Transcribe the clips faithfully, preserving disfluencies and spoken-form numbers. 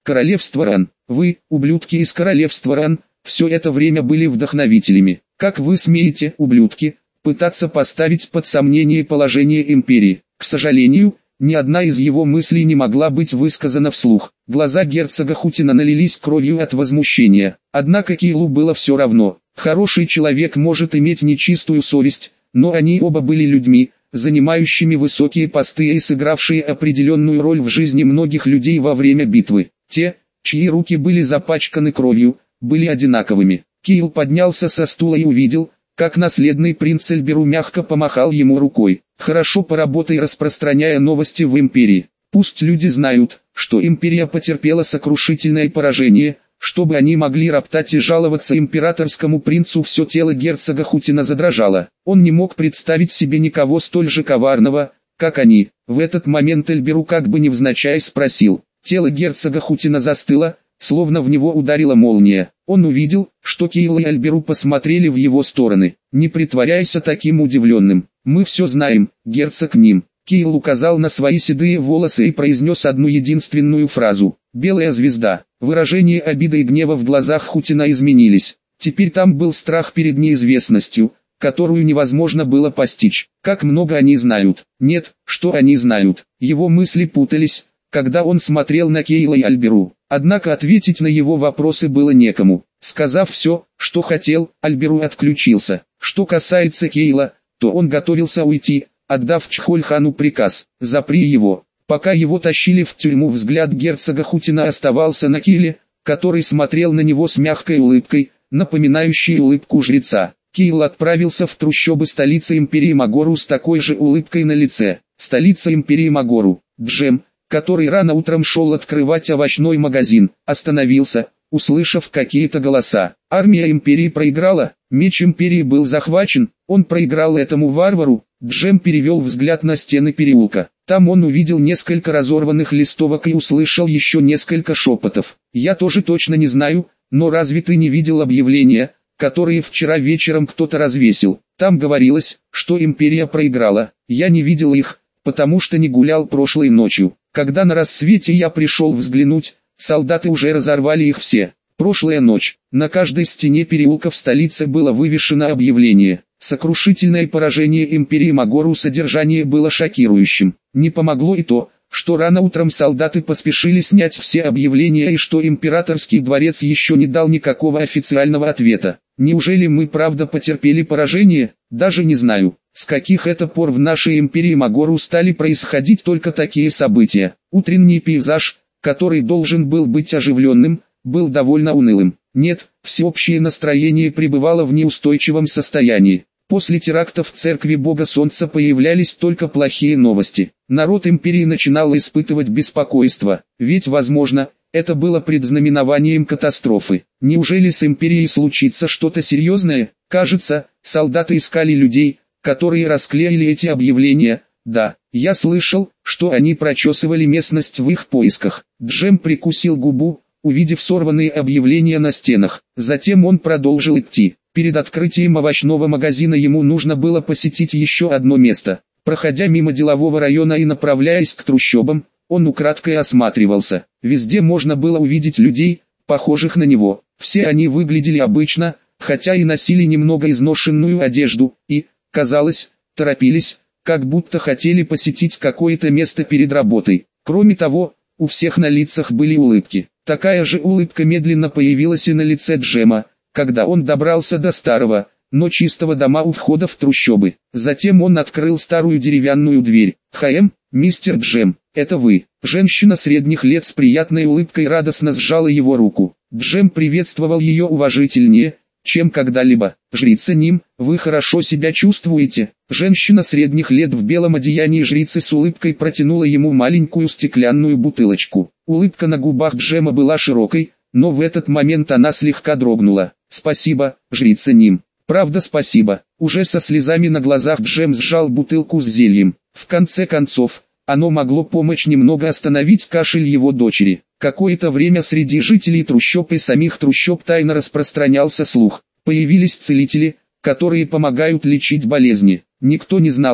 Королевство Ран. Вы, ублюдки из королевства Ран, все это время были вдохновителями. Как вы смеете, ублюдки, пытаться поставить под сомнение положение империи? К сожалению, ни одна из его мыслей не могла быть высказана вслух. Глаза герцога Хутина налились кровью от возмущения. Однако Кейлу было все равно. Хороший человек может иметь нечистую совесть, но они оба были людьми, занимающими высокие посты и сыгравшие определенную роль в жизни многих людей во время битвы. Те, чьи руки были запачканы кровью, были одинаковыми. Кейл поднялся со стула и увидел, как наследный принц Эльберу мягко помахал ему рукой. «Хорошо поработай, распространяя новости в империи. Пусть люди знают, что империя потерпела сокрушительное поражение, чтобы они могли роптать и жаловаться императорскому принцу». Все тело герцога Хутина задрожало. Он не мог представить себе никого столь же коварного, как они. В этот момент Эльберу как бы невзначай спросил. Тело герцога Хутина застыло, словно в него ударила молния. Он увидел, что Кейл и Эльберу посмотрели в его стороны. «Не притворяйся таким удивленным. Мы все знаем, герцог Ним». Кейл указал на свои седые волосы и произнес одну единственную фразу. «Белая звезда». Выражение обиды и гнева в глазах Хутина изменились. Теперь там был страх перед неизвестностью, которую невозможно было постичь. Как много они знают. Нет, что они знают. Его мысли путались, когда он смотрел на Кейла и Эльберу. Однако ответить на его вопросы было некому. Сказав все, что хотел, Эльберу отключился. Что касается Кейла, то он готовился уйти, отдав Чхольхану приказ «запри его». Пока его тащили в тюрьму, взгляд герцога Хутина оставался на Кейле, который смотрел на него с мягкой улыбкой, напоминающей улыбку жреца. Кейл отправился в трущобы столицы империи Магору с такой же улыбкой на лице. Столица империи Магору. Джем, который рано утром шел открывать овощной магазин, остановился, услышав какие-то голоса. Армия империи проиграла, меч империи был захвачен, он проиграл этому варвару. Джем перевел взгляд на стены переулка. Там он увидел несколько разорванных листовок и услышал еще несколько шепотов. «Я тоже точно не знаю, но разве ты не видел объявления, которые вчера вечером кто-то развесил? Там говорилось, что империя проиграла. Я не видел их, потому что не гулял прошлой ночью. Когда на рассвете я пришел взглянуть, солдаты уже разорвали их все. Прошлая ночь. На каждой стене переулка в столице было вывешено объявление. Сокрушительное поражение империи Магору. Содержание было шокирующим. Не помогло и то, что рано утром солдаты поспешили снять все объявления и что императорский дворец еще не дал никакого официального ответа. Неужели мы правда потерпели поражение? Даже не знаю, с каких это пор в нашей империи Магору стали происходить только такие события. Утренний пейзаж, который должен был быть оживленным, был довольно унылым. Нет, всеобщее настроение пребывало в неустойчивом состоянии. После терактов в церкви Бога Солнца появлялись только плохие новости. Народ империи начинал испытывать беспокойство, ведь, возможно, это было предзнаменованием катастрофы. Неужели с империей случится что-то серьезное? Кажется, солдаты искали людей, которые расклеили эти объявления. Да, я слышал, что они прочесывали местность в их поисках. Джем прикусил губу, увидев сорванные объявления на стенах. Затем он продолжил идти. Перед открытием овощного магазина ему нужно было посетить еще одно место. Проходя мимо делового района и направляясь к трущобам, он украдкой осматривался. Везде можно было увидеть людей, похожих на него. Все они выглядели обычно, хотя и носили немного изношенную одежду, и, казалось, торопились, как будто хотели посетить какое-то место перед работой. Кроме того, у всех на лицах были улыбки. Такая же улыбка медленно появилась и на лице Джема, когда он добрался до старого, но чистого дома у входа в трущобы. Затем он открыл старую деревянную дверь. «Хаэм, мистер Джем, это вы?» Женщина средних лет с приятной улыбкой радостно сжала его руку. Джем приветствовал ее уважительнее, чем когда-либо. «Жрица Ним, вы хорошо себя чувствуете?» Женщина средних лет в белом одеянии жрицы с улыбкой протянула ему маленькую стеклянную бутылочку. Улыбка на губах Джема была широкой, но в этот момент она слегка дрогнула. «Спасибо, жрица Ним. Правда спасибо». Уже со слезами на глазах Джем сжал бутылку с зельем. В конце концов, оно могло помочь немного остановить кашель его дочери. Какое-то время среди жителей трущоб и самих трущоб тайно распространялся слух. Появились целители, которые помогают лечить болезни. Никто не знал,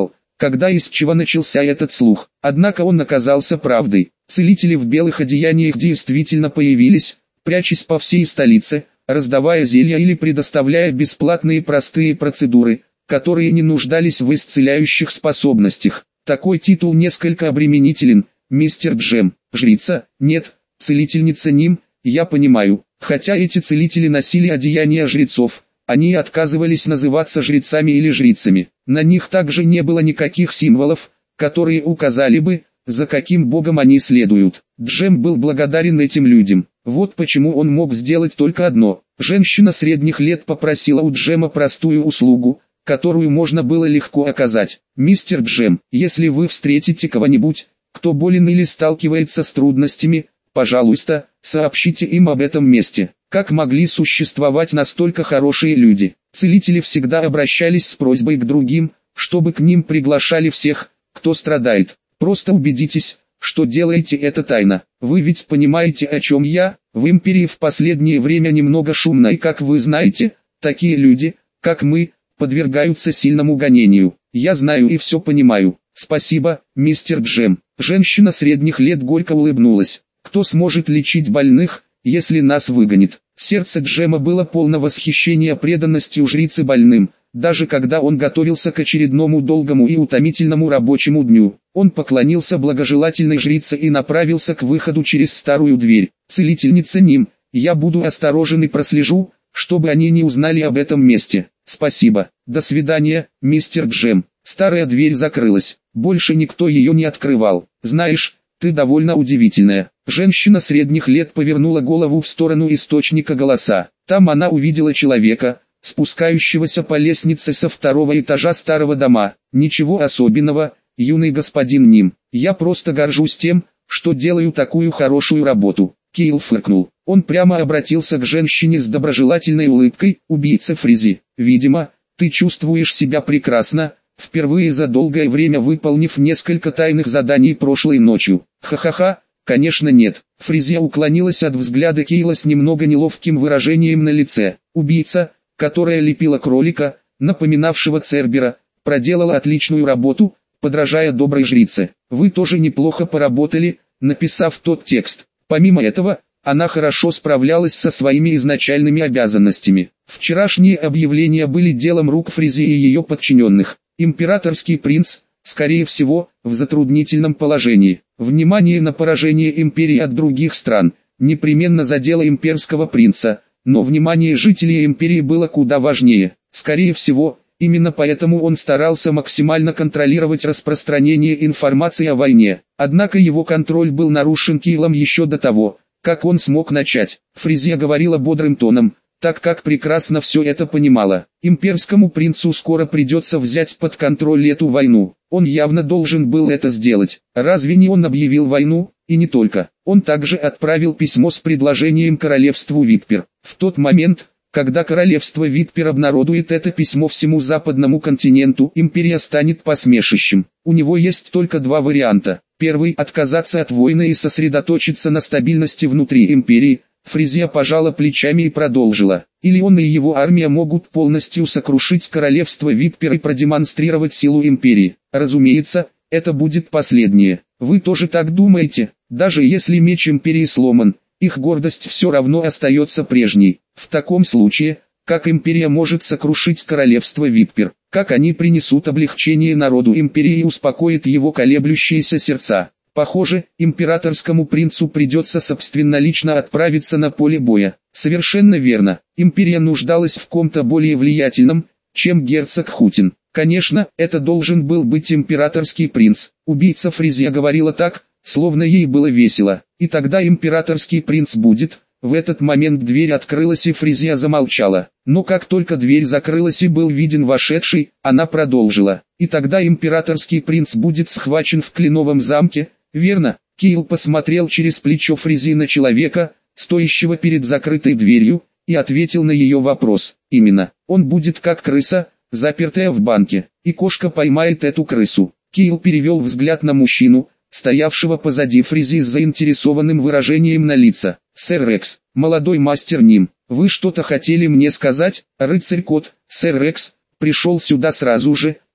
когда и с чего начался этот слух. Однако он оказался правдой. Целители в белых одеяниях действительно появились, прячась по всей столице, раздавая зелья или предоставляя бесплатные простые процедуры, которые не нуждались в исцеляющих способностях. Такой титул несколько обременителен, мистер Джем. Жрица? Нет, целительница Ним, я понимаю. Хотя эти целители носили одеяния жрецов, они отказывались называться жрецами или жрицами. На них также не было никаких символов, которые указали бы, за каким богом они следуют. Джем был благодарен этим людям. Вот почему он мог сделать только одно. Женщина средних лет попросила у Джема простую услугу, которую можно было легко оказать. «Мистер Джем, если вы встретите кого-нибудь, кто болен или сталкивается с трудностями, пожалуйста, сообщите им об этом месте». Как могли существовать настолько хорошие люди? Целители всегда обращались с просьбой к другим, чтобы к ним приглашали всех, кто страдает. Просто убедитесь, что делаете это тайно. Вы ведь понимаете, о чем я? В империи в последнее время немного шумно, и как вы знаете, такие люди, как мы, подвергаются сильному гонению. Я знаю и все понимаю. Спасибо, мистер Джем. Женщина средних лет горько улыбнулась. Кто сможет лечить больных, если нас выгонит? Сердце Джема было полно восхищения преданностью жрицы больным, даже когда он готовился к очередному долгому и утомительному рабочему дню. Он поклонился благожелательной жрице и направился к выходу через старую дверь. «Целительница Ним, я буду осторожен и прослежу, чтобы они не узнали об этом месте. Спасибо. До свидания, мистер Джем». Старая дверь закрылась. Больше никто ее не открывал. «Знаешь, ты довольно удивительная». Женщина средних лет повернула голову в сторону источника голоса. Там она увидела человека, спускающегося по лестнице со второго этажа старого дома. «Ничего особенного, юный господин Ним. Я просто горжусь тем, что делаю такую хорошую работу». Кейл фыркнул. Он прямо обратился к женщине с доброжелательной улыбкой. «Убийца Фризи, видимо, ты чувствуешь себя прекрасно, впервые за долгое время выполнив несколько тайных заданий прошлой ночью». «Ха-ха-ха, конечно нет». Фризия уклонилась от взгляда Кейла с немного неловким выражением на лице. «Убийца, которая лепила кролика, напоминавшего Цербера, проделала отличную работу, подражая доброй жрице. Вы тоже неплохо поработали, написав тот текст. Помимо этого, она хорошо справлялась со своими изначальными обязанностями. Вчерашние объявления были делом рук Фризии и ее подчиненных. Императорский принц, скорее всего, в затруднительном положении. Внимание на поражение империи от других стран непременно задело имперского принца, но внимание жителей империи было куда важнее. Скорее всего, именно поэтому он старался максимально контролировать распространение информации о войне. Однако его контроль был нарушен Кейлом еще до того, как он смог начать. Фризия говорила бодрым тоном, так как прекрасно все это понимала. Имперскому принцу скоро придется взять под контроль эту войну. Он явно должен был это сделать. Разве не он объявил войну? И не только. Он также отправил письмо с предложением королевству Витпер. В тот момент, когда королевство Витпер обнародует это письмо всему западному континенту, империя станет посмешищем. У него есть только два варианта. Первый – отказаться от войны и сосредоточиться на стабильности внутри империи. Фризия пожала плечами и продолжила. Или он и его армия могут полностью сокрушить королевство Витпер и продемонстрировать силу империи. Разумеется, это будет последнее. Вы тоже так думаете? Даже если меч империи сломан, их гордость все равно остается прежней. В таком случае, как империя может сокрушить королевство Витпер? Как они принесут облегчение народу империи и успокоят его колеблющиеся сердца? Похоже, императорскому принцу придется собственнолично отправиться на поле боя. Совершенно верно. Империя нуждалась в ком-то более влиятельном, чем герцог Хутин. Конечно, это должен был быть императорский принц. Убийца Фризия говорила так, словно ей было весело. И тогда императорский принц будет. В этот момент дверь открылась и Фризия замолчала. Но как только дверь закрылась и был виден вошедший, она продолжила. И тогда императорский принц будет схвачен в Кленовом замке. Верно? Кейл посмотрел через плечо Фризии на человека, стоящего перед закрытой дверью, и ответил на ее вопрос. Именно. Он будет как крыса, запертая в банке, и кошка поймает эту крысу. Кейл перевел взгляд на мужчину, стоявшего позади Фризии с заинтересованным выражением на лице. «Сэр Рекс, молодой мастер Ним, вы что-то хотели мне сказать?» Рыцарь-кот, сэр Рекс, пришел сюда сразу же,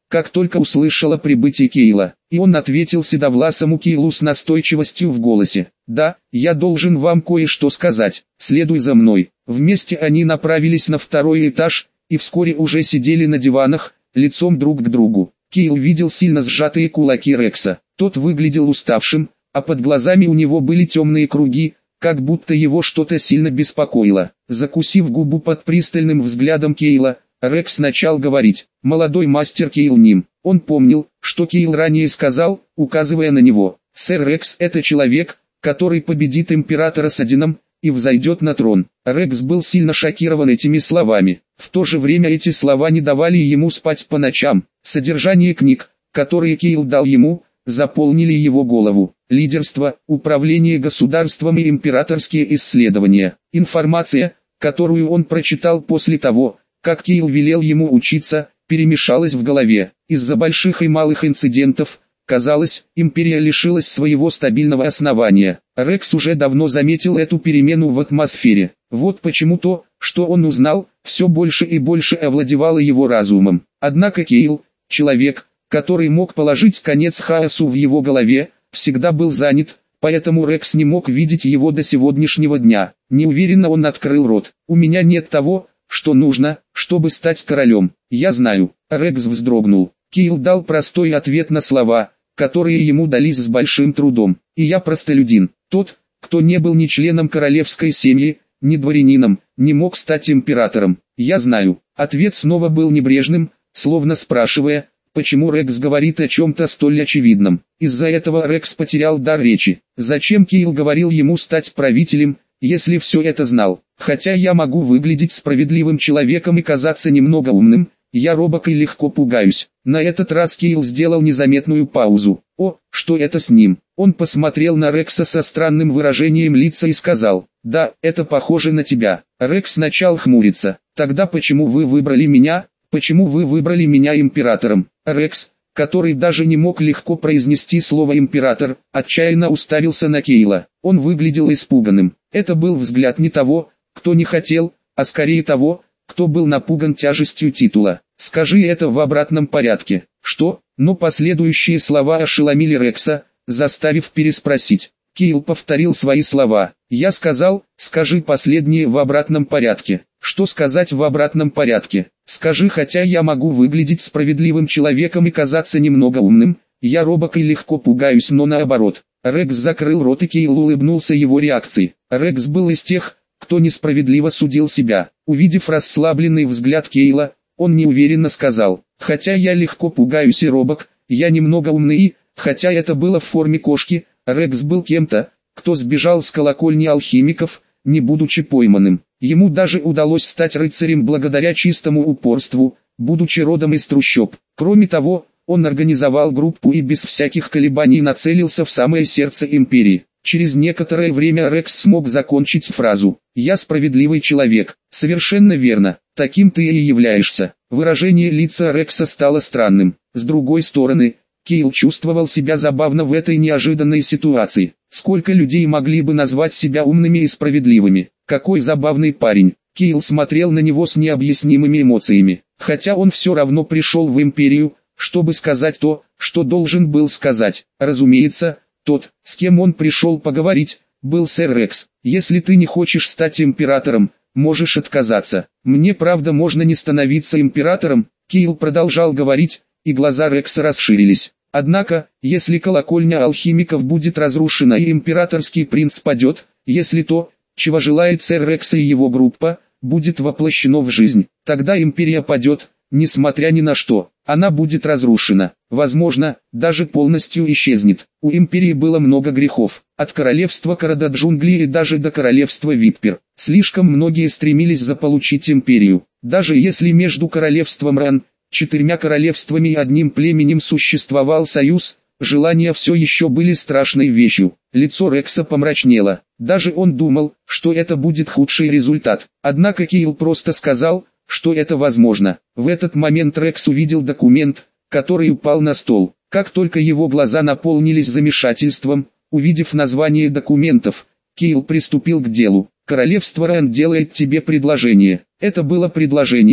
как только услышала прибытие Кейла, и он ответил седовласому Кейлу с настойчивостью в голосе: «Да, я должен вам кое-что сказать, следуй за мной». Вместе они направились на второй этаж, и вскоре уже сидели на диванах, лицом друг к другу. Кейл видел сильно сжатые кулаки Рекса, тот выглядел уставшим, а под глазами у него были темные круги, как будто его что-то сильно беспокоило. Закусив губу под пристальным взглядом Кейла, Рекс начал говорить: «Молодой мастер Кейл Ним». Он помнил, что Кейл ранее сказал, указывая на него: «Сэр Рекс — это человек, который победит императора с Одином и взойдет на трон». Рекс был сильно шокирован этими словами. В то же время эти слова не давали ему спать по ночам. Содержание книг, которые Кейл дал ему, заполнили его голову. Лидерство, управление государством и императорские исследования. Информация, которую он прочитал после того, как Кейл велел ему учиться, перемешалась в голове. Из-за больших и малых инцидентов, казалось, империя лишилась своего стабильного основания. Рекс уже давно заметил эту перемену в атмосфере. Вот почему то, что он узнал, все больше и больше овладевало его разумом. Однако Кейл, человек, который мог положить конец хаосу в его голове, всегда был занят, поэтому Рекс не мог видеть его до сегодняшнего дня. Неуверенно он открыл рот. «У меня нет того, что нужно, чтобы стать королем. Я знаю». Рекс вздрогнул. Кейл дал простой ответ на слова, которые ему дались с большим трудом. «И я простолюдин. Тот, кто не был ни членом королевской семьи, ни дворянином, не мог стать императором. Я знаю». Ответ снова был небрежным, словно спрашивая, почему Рекс говорит о чем-то столь очевидном. Из-за этого Рекс потерял дар речи. Зачем Кейл говорил ему стать правителем, если все это знал? Хотя я могу выглядеть справедливым человеком и казаться немного умным, я робок и легко пугаюсь. На этот раз Кейл сделал незаметную паузу. О, что это с ним? Он посмотрел на Рекса со странным выражением лица и сказал: «Да, это похоже на тебя». Рекс начал хмуриться. «Тогда почему вы выбрали меня? Почему вы выбрали меня императором?» Рекс, который даже не мог легко произнести слово «император», отчаянно уставился на Кейла. Он выглядел испуганным. Это был взгляд не того, кто не хотел, а скорее того, кто был напуган тяжестью титула. «Скажи это в обратном порядке». «Что?» Но последующие слова ошеломили Рекса, заставив переспросить. Кейл повторил свои слова. «Я сказал, скажи последнее в обратном порядке». «Что сказать в обратном порядке?» «Скажи, хотя я могу выглядеть справедливым человеком и казаться немного умным, я робок и легко пугаюсь, но наоборот». Рекс закрыл рот, и Кейл улыбнулся его реакции. Рекс был из тех, кто несправедливо судил себя. Увидев расслабленный взгляд Кейла, он неуверенно сказал: «Хотя я легко пугаюсь и робок, я немного умный и, хотя это было в форме кошки, Рекс был кем-то, кто сбежал с колокольни алхимиков, не будучи пойманным. Ему даже удалось стать рыцарем благодаря чистому упорству, будучи родом из трущоб. Кроме того, он организовал группу и без всяких колебаний нацелился в самое сердце империи». Через некоторое время Рекс смог закончить фразу: «Я справедливый человек». «Совершенно верно, таким ты и являешься». Выражение лица Рекса стало странным. С другой стороны, Кейл чувствовал себя забавно в этой неожиданной ситуации. Сколько людей могли бы назвать себя умными и справедливыми? Какой забавный парень. Кейл смотрел на него с необъяснимыми эмоциями. Хотя он все равно пришел в империю, чтобы сказать то, что должен был сказать. Разумеется, тот, с кем он пришел поговорить, был сэр Рекс. «Если ты не хочешь стать императором, можешь отказаться. Мне правда можно не становиться императором?» Кейл продолжал говорить, и глаза Рекса расширились. «Однако, если колокольня алхимиков будет разрушена и императорский принц падет, если то, чего желает сэр Рекс и его группа, будет воплощено в жизнь, тогда империя падет, несмотря ни на что. Она будет разрушена, возможно, даже полностью исчезнет. У империи было много грехов, от королевства Карада-Джунгли и даже до королевства Виппер. Слишком многие стремились заполучить империю. Даже если между королевством Ран, четырьмя королевствами и одним племенем существовал союз, желания все еще были страшной вещью. Лицо Рекса помрачнело. Даже он думал, что это будет худший результат. Однако Кейл просто сказал, что это возможно. В этот момент Рекс увидел документ, который упал на стол. Как только его глаза наполнились замешательством, увидев название документов, Кейл приступил к делу. «Королевство Ран делает тебе предложение». Это было предложение,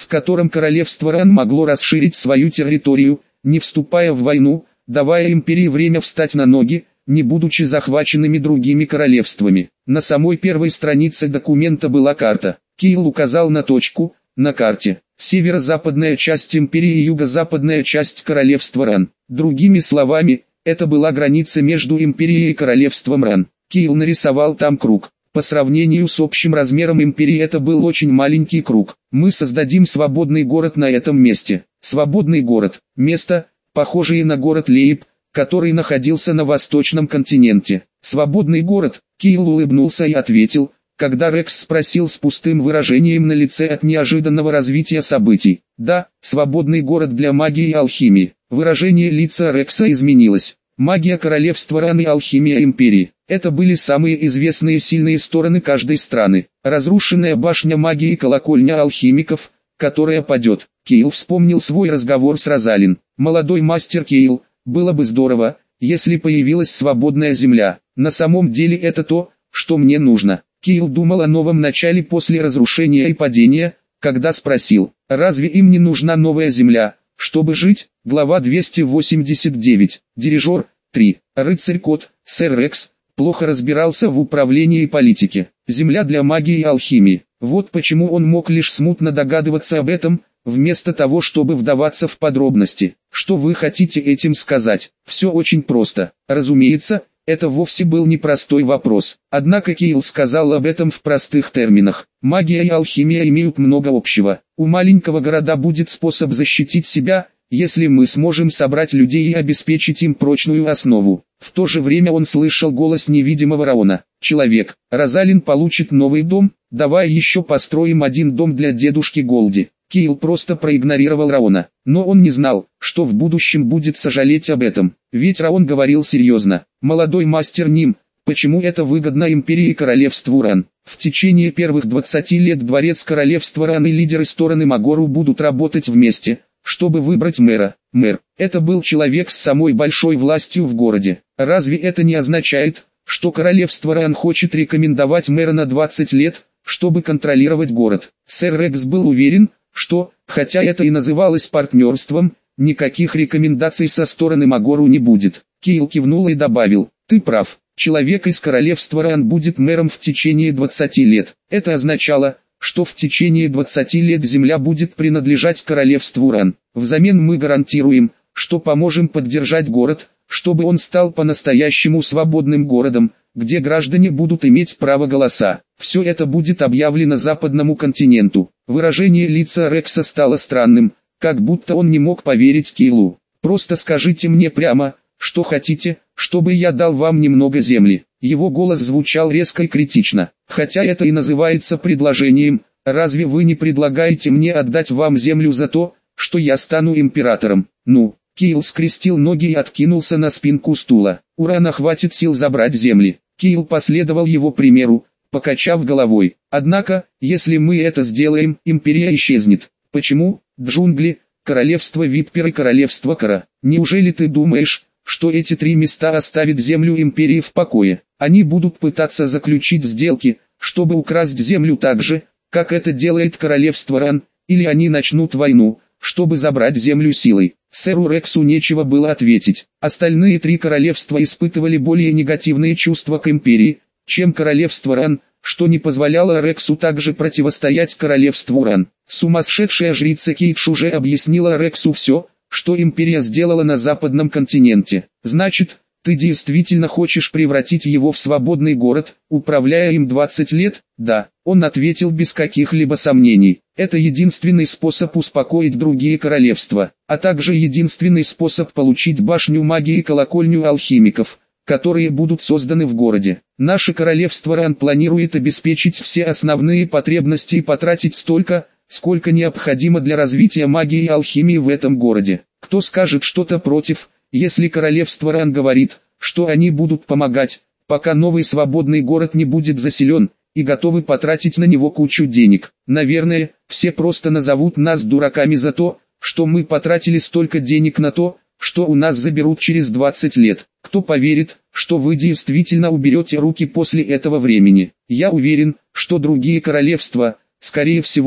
в котором королевство Ран могло расширить свою территорию, не вступая в войну, давая империи время встать на ноги, не будучи захваченными другими королевствами. На самой первой странице документа была карта. Киил указал на точку на карте: северо-западная часть империи и юго-западная часть королевства Ран. Другими словами, это была граница между империей и королевством Ран. Киил нарисовал там круг. По сравнению с общим размером империи это был очень маленький круг. Мы создадим свободный город на этом месте. Свободный город – место, похожее на город Лейб, который находился на восточном континенте. Свободный город, Киил улыбнулся и ответил, когда Рекс спросил с пустым выражением на лице от неожиданного развития событий. Да, свободный город для магии и алхимии. Выражение лица Рекса изменилось. Магия королевства Ран и алхимия империи. Это были самые известные сильные стороны каждой страны. Разрушенная башня магии и колокольня алхимиков, которая падет. Киил вспомнил свой разговор с Розалин. Молодой мастер Киил, было бы здорово, если появилась свободная земля. На самом деле это то, что мне нужно. Киил думал о новом начале после разрушения и падения, когда спросил, разве им не нужна новая земля, чтобы жить? Глава двести восемьдесят девять. Дирижер. три. Рыцарь-кот, сэр Рекс, плохо разбирался в управлении и политике. Земля для магии и алхимии. Вот почему он мог лишь смутно догадываться об этом, вместо того, чтобы вдаваться в подробности. Что вы хотите этим сказать? Все очень просто. Разумеется, это вовсе был непростой вопрос. Однако Киил сказал об этом в простых терминах. Магия и алхимия имеют много общего. У маленького города будет способ защитить себя, если мы сможем собрать людей и обеспечить им прочную основу. В то же время он слышал голос невидимого Раона. «Человек, Розалин получит новый дом, давай еще построим один дом для дедушки Голди». Киил просто проигнорировал Раона, но он не знал, что в будущем будет сожалеть об этом. Ведь Раон говорил серьезно. «Молодой мастер Ним, почему это выгодно империи и королевству Ран? В течение первых двадцати лет дворец королевства Ран и лидеры стороны Магору будут работать вместе, чтобы выбрать мэра». Мэр – это был человек с самой большой властью в городе. Разве это не означает, что королевство Ран хочет рекомендовать мэра на двадцать лет, чтобы контролировать город? Сэр Рекс был уверен, что, хотя это и называлось партнерством, никаких рекомендаций со стороны Магору не будет. Киил кивнул и добавил, ты прав, человек из королевства Ран будет мэром в течение двадцати лет. Это означало, что в течение двадцати лет земля будет принадлежать королевству Ран. Взамен мы гарантируем, что поможем поддержать город, чтобы он стал по-настоящему свободным городом, где граждане будут иметь право голоса. Все это будет объявлено западному континенту. Выражение лица Рекса стало странным, как будто он не мог поверить Киилу. «Просто скажите мне прямо, что хотите, чтобы я дал вам немного земли». Его голос звучал резко и критично. «Хотя это и называется предложением, разве вы не предлагаете мне отдать вам землю за то, что я стану императором?» «Ну». Киил скрестил ноги и откинулся на спинку стула. «У Рана хватит сил забрать земли». Киил последовал его примеру, покачав головой. «Однако, если мы это сделаем, империя исчезнет». «Почему? Джунгли, королевство Виппер и королевство Кара. Неужели ты думаешь, что эти три места оставят землю империи в покое? Они будут пытаться заключить сделки, чтобы украсть землю так же, как это делает королевство Ран, или они начнут войну, чтобы забрать землю силой». Сэру Рексу нечего было ответить. Остальные три королевства испытывали более негативные чувства к империи, чем королевство Ран, что не позволяло Рексу также противостоять королевству Ран. Сумасшедшая жрица Кейдж уже объяснила Рексу все, что империя сделала на западном континенте. «Значит, ты действительно хочешь превратить его в свободный город, управляя им двадцать лет?» «Да», он ответил без каких-либо сомнений. «Это единственный способ успокоить другие королевства, а также единственный способ получить башню магии и колокольню алхимиков, которые будут созданы в городе. Наше королевство Ран планирует обеспечить все основные потребности и потратить столько, сколько необходимо для развития магии и алхимии в этом городе. Кто скажет что-то против, если королевство Ран говорит, что они будут помогать, пока новый свободный город не будет заселен, и готовы потратить на него кучу денег? Наверное, все просто назовут нас дураками за то, что мы потратили столько денег на то, что у нас заберут через двадцать лет. Кто поверит, что вы действительно уберете руки после этого времени? Я уверен, что другие королевства, скорее всего,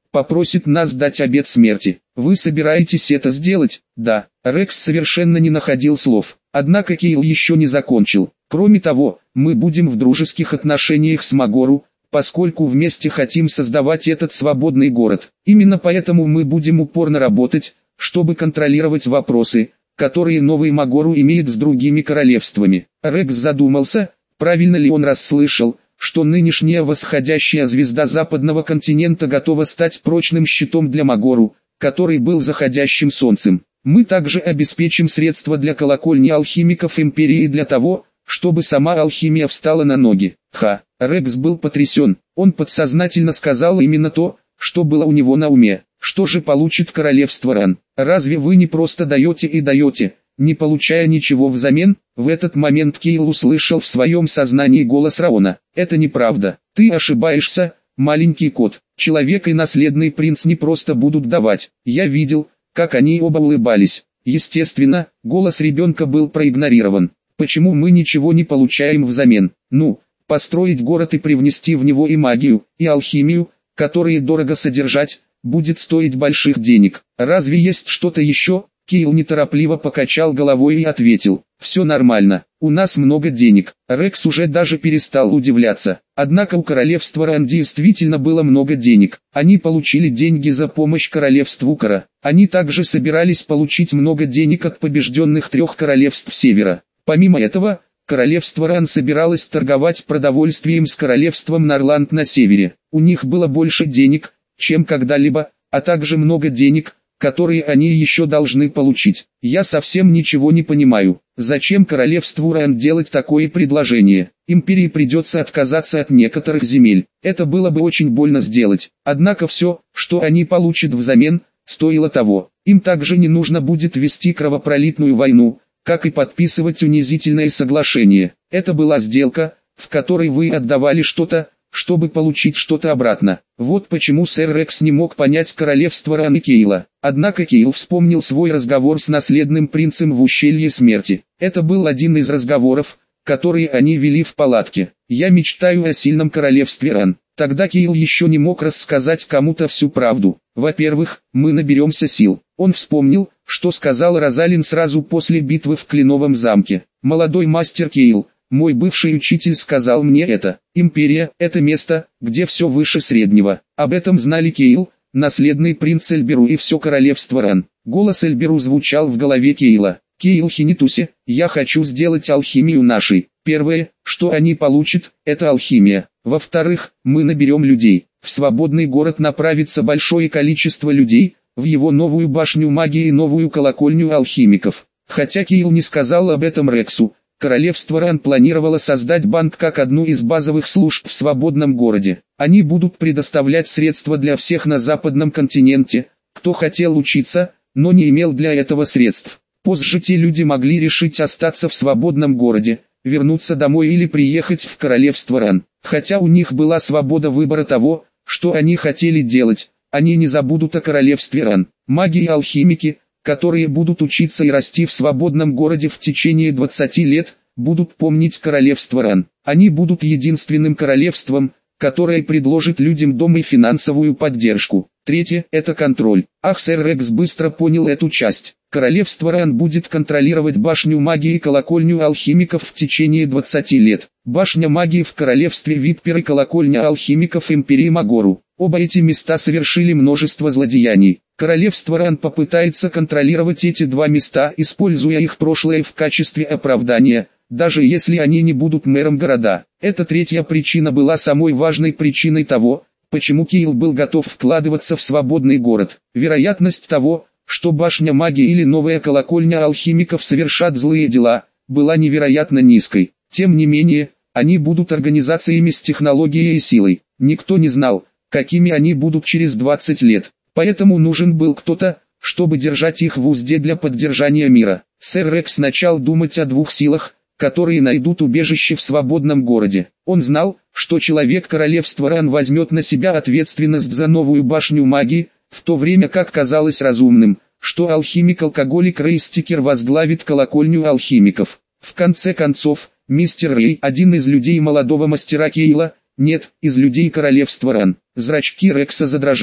попросит нас дать обет смерти. Вы собираетесь это сделать? Да. Рекс совершенно не находил слов. Однако Кейл еще не закончил. Кроме того, мы будем в дружеских отношениях с Магору, поскольку вместе хотим создавать этот свободный город. Именно поэтому мы будем упорно работать, чтобы контролировать вопросы, которые новый Магору имеет с другими королевствами. Рекс задумался, правильно ли он расслышал, что нынешняя восходящая звезда западного континента готова стать прочным щитом для Магору, который был заходящим солнцем. Мы также обеспечим средства для колокольни алхимиков империи для того, чтобы сама алхимия встала на ноги. Ха, Рекс был потрясен, он подсознательно сказал именно то, что было у него на уме. Что же получит королевство Ран? Разве вы не просто даете и даете, не получая ничего взамен? В этот момент Кейл услышал в своем сознании голос Раона. Это неправда, ты ошибаешься, маленький кот. Человек и наследный принц не просто будут давать. Я видел, как они оба улыбались. Естественно, голос ребенка был проигнорирован. Почему мы ничего не получаем взамен? Ну, построить город и привнести в него и магию, и алхимию, которые дорого содержать, будет стоить больших денег. Разве есть что-то еще? Кейл неторопливо покачал головой и ответил: все нормально, у нас много денег. Рекс уже даже перестал удивляться. Однако у королевства Ран действительно было много денег. Они получили деньги за помощь королевству Кара. Они также собирались получить много денег от побежденных трех королевств Севера. Помимо этого, королевство Ран собиралось торговать продовольствием с королевством Нарланд на севере. У них было больше денег, чем когда-либо, а также много денег, которые они еще должны получить. Я совсем ничего не понимаю. Зачем королевству Ран делать такое предложение? Империи придется отказаться от некоторых земель. Это было бы очень больно сделать. Однако все, что они получат взамен, стоило того. Им также не нужно будет вести кровопролитную войну, как и подписывать унизительное соглашение. Это была сделка, в которой вы отдавали что-то, чтобы получить что-то обратно. Вот почему сэр Рекс не мог понять королевство Ран и Кейла. Однако Кейл вспомнил свой разговор с наследным принцем в ущелье смерти. Это был один из разговоров, которые они вели в палатке. «Я мечтаю о сильном королевстве Ран». Тогда Кейл еще не мог рассказать кому-то всю правду. Во-первых, мы наберемся сил. Он вспомнил, что сказал Розалин сразу после битвы в Кленовом замке. «Молодой мастер Кейл, мой бывший учитель сказал мне это. Империя – это место, где все выше среднего». Об этом знали Кейл, наследный принц Эльберу и все королевство Ран. Голос Эльберу звучал в голове Кейла. «Кейл Хинитуси, я хочу сделать алхимию нашей. Первое, что они получат, это алхимия. Во-вторых, мы наберем людей. В свободный город направится большое количество людей, в его новую башню магии и новую колокольню алхимиков». Хотя Кейл не сказал об этом Рексу, королевство Ран планировало создать банк как одну из базовых служб в свободном городе. Они будут предоставлять средства для всех на западном континенте, кто хотел учиться, но не имел для этого средств. Позже те люди могли решить остаться в свободном городе, вернуться домой или приехать в королевство Ран. Хотя у них была свобода выбора того, что они хотели делать, они не забудут о королевстве Ран. Маги и алхимики, которые будут учиться и расти в свободном городе в течение двадцати лет, будут помнить королевство Ран. Они будут единственным королевством, которое предложит людям дом и финансовую поддержку. Третье – это контроль. Ах, сэр Рекс быстро понял эту часть. Королевство Ран будет контролировать башню магии и колокольню алхимиков в течение двадцати лет. Башня магии в королевстве Виппер и колокольня алхимиков империи Магору. Оба эти места совершили множество злодеяний. Королевство Ран попытается контролировать эти два места, используя их прошлое в качестве оправдания, даже если они не будут мэром города. Эта третья причина была самой важной причиной того, почему Кейл был готов вкладываться в свободный город. Вероятность того, что башня магии или новая колокольня алхимиков совершат злые дела, была невероятно низкой. Тем не менее, они будут организациями с технологией и силой. Никто не знал, какими они будут через двадцать лет. Поэтому нужен был кто-то, чтобы держать их в узде для поддержания мира. Сэр Рекс начал думать о двух силах, которые найдут убежище в свободном городе. Он знал, что человек королевства Ран возьмет на себя ответственность за новую башню магии, в то время как казалось разумным, что алхимик-алкоголик Рэй Стикер возглавит колокольню алхимиков. В конце концов, мистер Рэй, один из людей молодого мастера Кейла, нет, из людей королевства Ран. Зрачки Рекса задрожали.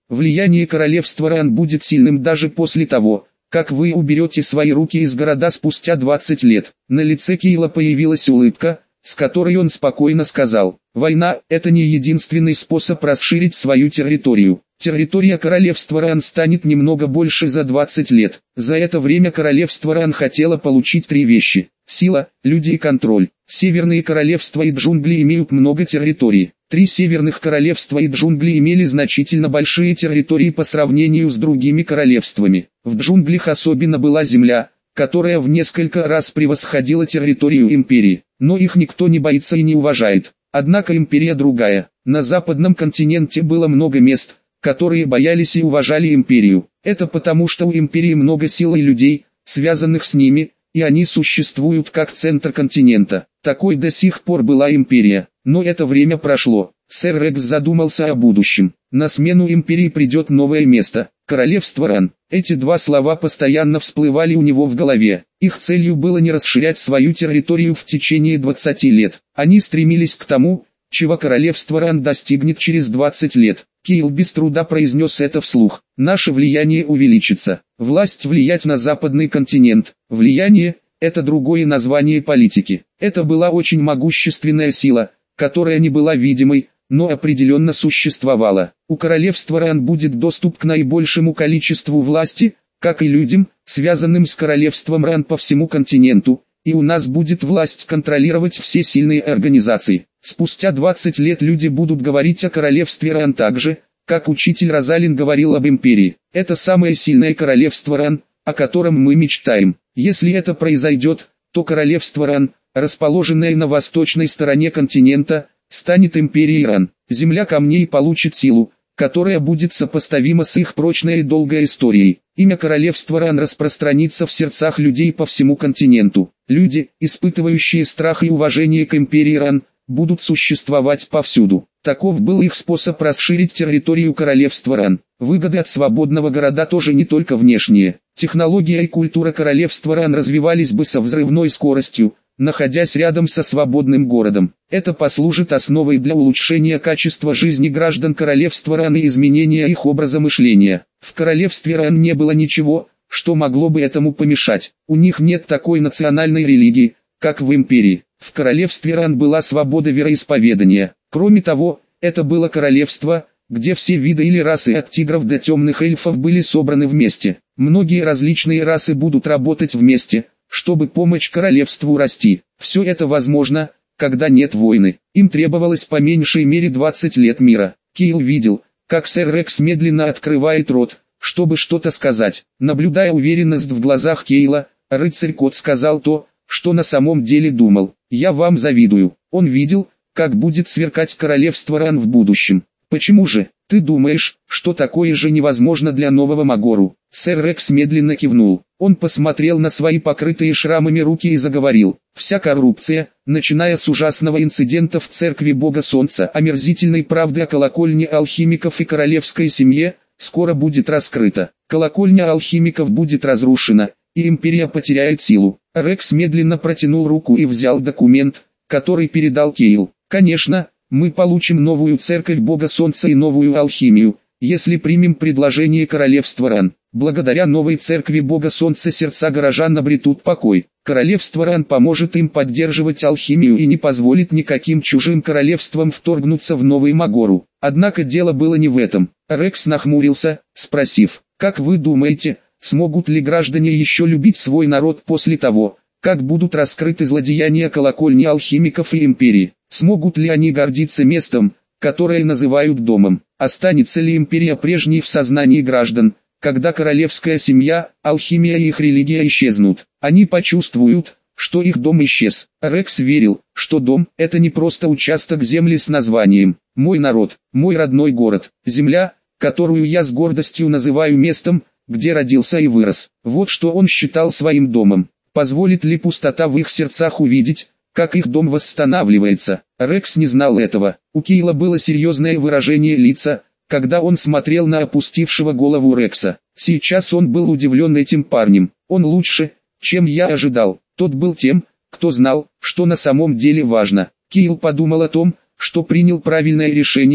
Влияние королевства Ран будет сильным даже после того, как вы уберете свои руки из города спустя двадцать лет. На лице Кейла появилась улыбка, с которой он спокойно сказал: «Война – это не единственный способ расширить свою территорию. Территория королевства Ран станет немного больше за двадцать лет. За это время королевство Ран хотело получить три вещи: сила, люди и контроль. Северные королевства и джунгли имеют много территорий. Три северных королевства и джунгли имели значительно большие территории по сравнению с другими королевствами. В джунглях особенно была земля, которая в несколько раз превосходила территорию империи, но их никто не боится и не уважает. Однако империя другая. На западном континенте было много мест, которые боялись и уважали империю. Это потому, что у империи много сил и людей, связанных с ними, и они существуют как центр континента. Такой до сих пор была империя, но это время прошло. Сэр Рекс задумался о будущем. На смену империи придет новое место – королевство Ран. Эти два слова постоянно всплывали у него в голове. Их целью было не расширять свою территорию в течение двадцати лет. Они стремились к тому, чего королевство Ран достигнет через двадцать лет. Кейл без труда произнес это вслух. Наше влияние увеличится. Власть влиять на западный континент. Влияние – это другое название политики. Это была очень могущественная сила, которая не была видимой, но определенно существовала. У королевства Ран будет доступ к наибольшему количеству власти, как и людям, связанным с королевством Ран по всему континенту, и у нас будет власть контролировать все сильные организации. Спустя двадцать лет люди будут говорить о королевстве Ран так же, как учитель Розалин говорил об империи. Это самое сильное королевство Ран, о котором мы мечтаем. Если это произойдет, то королевство Ран, расположенное на восточной стороне континента, станет империей Ран. Земля камней получит силу, которая будет сопоставима с их прочной и долгой историей. Имя королевства Ран распространится в сердцах людей по всему континенту. Люди, испытывающие страх и уважение к империи Ран, будут существовать повсюду. Таков был их способ расширить территорию королевства Ран. Выгоды от свободного города тоже не только внешние. Технология и культура королевства Ран развивались бы со взрывной скоростью, находясь рядом со свободным городом. Это послужит основой для улучшения качества жизни граждан королевства Ран и изменения их образа мышления. В королевстве Ран не было ничего, что могло бы этому помешать. У них нет такой национальной религии, как в империи. В королевстве Ран была свобода вероисповедания. Кроме того, это было королевство, где все виды или расы от тигров до темных эльфов были собраны вместе. Многие различные расы будут работать вместе, чтобы помочь королевству расти. Все это возможно, когда нет войны. Им требовалось по меньшей мере двадцать лет мира. Кейл видел, как сэр Рекс медленно открывает рот, чтобы что-то сказать. Наблюдая уверенность в глазах Кейла, рыцарь-кот сказал то, что на самом деле думал. «Я вам завидую». Он видел, как будет сверкать королевство Ран в будущем. «Почему же, ты думаешь, что такое же невозможно для нового Магору?» Сэр Рекс медленно кивнул. Он посмотрел на свои покрытые шрамами руки и заговорил. «Вся коррупция, начиная с ужасного инцидента в церкви Бога Солнца, омерзительной правды о колокольне алхимиков и королевской семье, скоро будет раскрыта. Колокольня алхимиков будет разрушена, и империя потеряет силу». Рекс медленно протянул руку и взял документ, который передал Кейл. «Конечно, мы получим новую церковь Бога Солнца и новую алхимию, если примем предложение королевства Ран. Благодаря новой церкви Бога Солнца сердца горожан обретут покой. Королевство Ран поможет им поддерживать алхимию и не позволит никаким чужим королевствам вторгнуться в Новый Магору». Однако дело было не в этом. Рекс нахмурился, спросив: «Как вы думаете, смогут ли граждане еще любить свой народ после того, как будут раскрыты злодеяния колокольни алхимиков и империи? Смогут ли они гордиться местом, которое называют домом? Останется ли империя прежней в сознании граждан, когда королевская семья, алхимия и их религия исчезнут? Они почувствуют, что их дом исчез». Рекс верил, что дом – это не просто участок земли с названием «Мой народ», «Мой родной город», земля, которую я с гордостью называю местом, где родился и вырос. Вот что он считал своим домом. Позволит ли пустота в их сердцах увидеть, как их дом восстанавливается? Рекс не знал этого. У Кейла было серьезное выражение лица, когда он смотрел на опустившего голову Рекса. Сейчас он был удивлен этим парнем. Он лучше, чем я ожидал. Тот был тем, кто знал, что на самом деле важно. Кейл подумал о том, что принял правильное решение,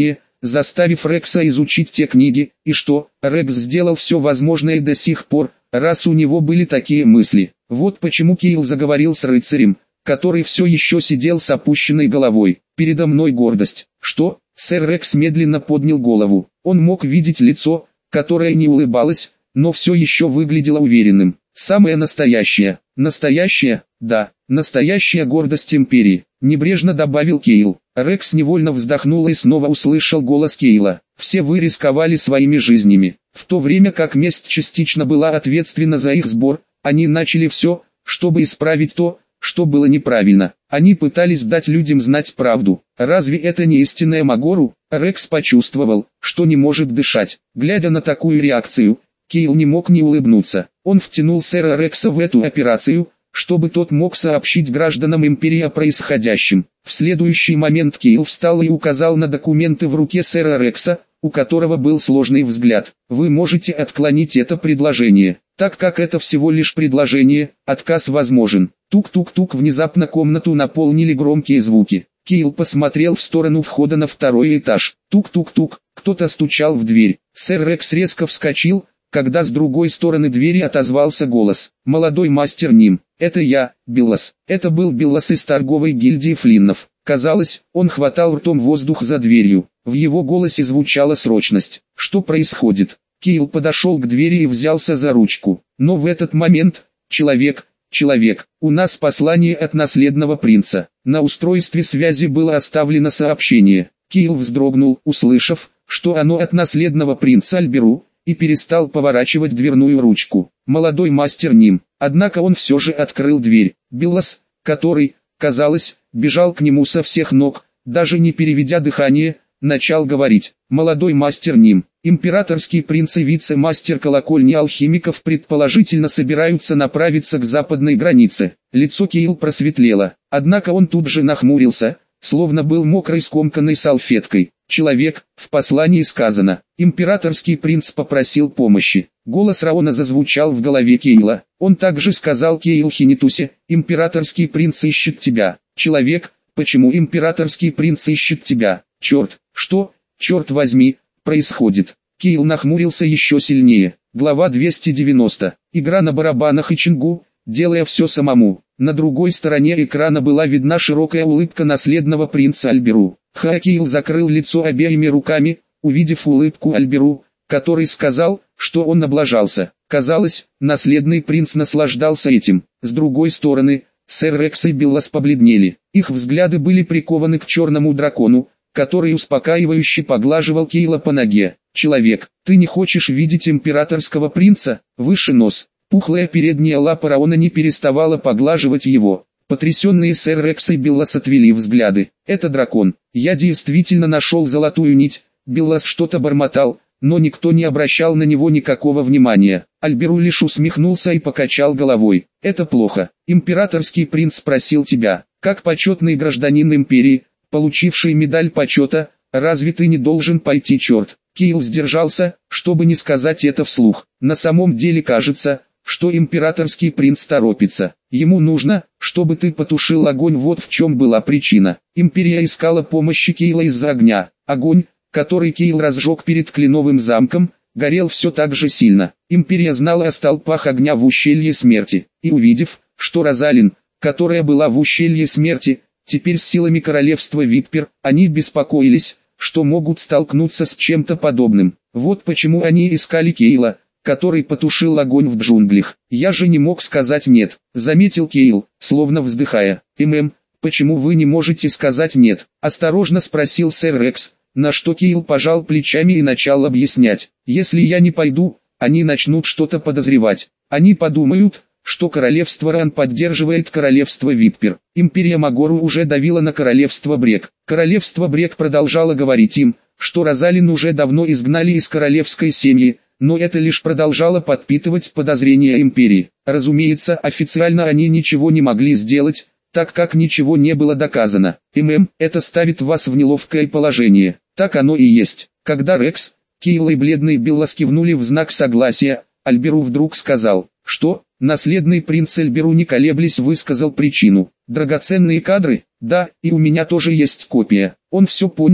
заставив Рекса изучить те книги, и что, Рекс сделал все возможное до сих пор, раз у него были такие мысли. Вот почему Кейл заговорил с рыцарем, который все еще сидел с опущенной головой. «Передо мной гордость». «Что?» Сэр Рекс медленно поднял голову. Он мог видеть лицо, которое не улыбалось, но все еще выглядело уверенным. «Самая настоящая». «Настоящая?» «Да, настоящая гордость империи», — небрежно добавил Кейл. Рекс невольно вздохнул и снова услышал голос Кейла. «Все вы рисковали своими жизнями. В то время как месть частично была ответственна за их сбор, они начали все, чтобы исправить то, что было неправильно. Они пытались дать людям знать правду. Разве это не истинная Магору?» Рекс почувствовал, что не может дышать. Глядя на такую реакцию, Кейл не мог не улыбнуться. Он втянул сэра Рекса в эту операцию, чтобы тот мог сообщить гражданам империи о происходящем. В следующий момент Кейл встал и указал на документы в руке сэра Рекса, у которого был сложный взгляд. «Вы можете отклонить это предложение. Так как это всего лишь предложение, отказ возможен». Тук-тук-тук, внезапно комнату наполнили громкие звуки. Кейл посмотрел в сторону входа на второй этаж. Тук-тук-тук, кто-то стучал в дверь. Сэр Рекс резко вскочил, когда с другой стороны двери отозвался голос. «Молодой мастер Ним, это я, Биллас». Это был Биллас из торговой гильдии Флиннов. Казалось, он хватал ртом воздух за дверью. В его голосе звучала срочность. «Что происходит?» Кейл подошел к двери и взялся за ручку. Но в этот момент, человек, человек, у нас послание от наследного принца. На устройстве связи было оставлено сообщение. Кейл вздрогнул, услышав, что оно от наследного принца Альберу, и перестал поворачивать дверную ручку. Молодой мастер Ним. Однако он все же открыл дверь. Биллас, который, казалось, бежал к нему со всех ног, даже не переведя дыхание, начал говорить. «Молодой мастер Ним, императорский принц и вице-мастер колокольни алхимиков предположительно собираются направиться к западной границе». Лицо Кейл просветлело, однако он тут же нахмурился, словно был мокрой скомканной салфеткой. «Человек, в послании сказано, императорский принц попросил помощи». Голос Раона зазвучал в голове Кейла. Он также сказал Кейл Хинитусе, «Императорский принц ищет тебя». «Человек, почему императорский принц ищет тебя?» «Черт, что, черт возьми, происходит?» Кейл нахмурился еще сильнее. Глава двести девяносто. Игра на барабанах и чингу, делая все самому. На другой стороне экрана была видна широкая улыбка наследного принца Альберу. Кейл закрыл лицо обеими руками, увидев улыбку Альберу, который сказал, что он облажался. Казалось, наследный принц наслаждался этим. С другой стороны, сэр Рекс и Биллас побледнели. Их взгляды были прикованы к черному дракону, который успокаивающе поглаживал Кейла по ноге. «Человек, ты не хочешь видеть императорского принца?» Выше нос. Пухлая передняя лапа Раона не переставала поглаживать его. Потрясенные сэр Рекс и Биллас отвели взгляды. «Это дракон. Я действительно нашел золотую нить». Биллас что-то бормотал, но никто не обращал на него никакого внимания. Альберу лишь усмехнулся и покачал головой. «Это плохо. Императорский принц спросил тебя, как почетный гражданин империи, получивший медаль почета, разве ты не должен пойти, черт?» Кейл сдержался, чтобы не сказать это вслух. На самом деле кажется, что императорский принц торопится. Ему нужно, чтобы ты потушил огонь, вот в чем была причина. Империя искала помощи Кейла из-за огня. Огонь, который Кейл разжег перед Кленовым замком, горел все так же сильно. Империя знала о столпах огня в ущелье смерти, и увидев, что Розалин, которая была в ущелье смерти, теперь с силами королевства Виппер, они беспокоились, что могут столкнуться с чем-то подобным. Вот почему они искали Кейла, который потушил огонь в джунглях. «Я же не мог сказать нет», — заметил Кейл, словно вздыхая. «Мм, почему вы не можете сказать нет?» — осторожно спросил сэр Рекс, на что Кейл пожал плечами и начал объяснять. «Если я не пойду, они начнут что-то подозревать. Они подумают, что королевство Ран поддерживает королевство Виппер. Империя Магору уже давила на королевство Брек. Королевство Брек продолжало говорить им, что Розалин уже давно изгнали из королевской семьи, но это лишь продолжало подпитывать подозрения империи. Разумеется, официально они ничего не могли сделать, так как ничего не было доказано. ММ, это ставит вас в неловкое положение. Так оно и есть». Когда Рекс, Кейл и бледный Биллас кивнули в знак согласия, Альберу вдруг сказал, что наследный принц Альберу не колеблясь высказал причину. «Драгоценные кадры? Да, и у меня тоже есть копия». Он все понял,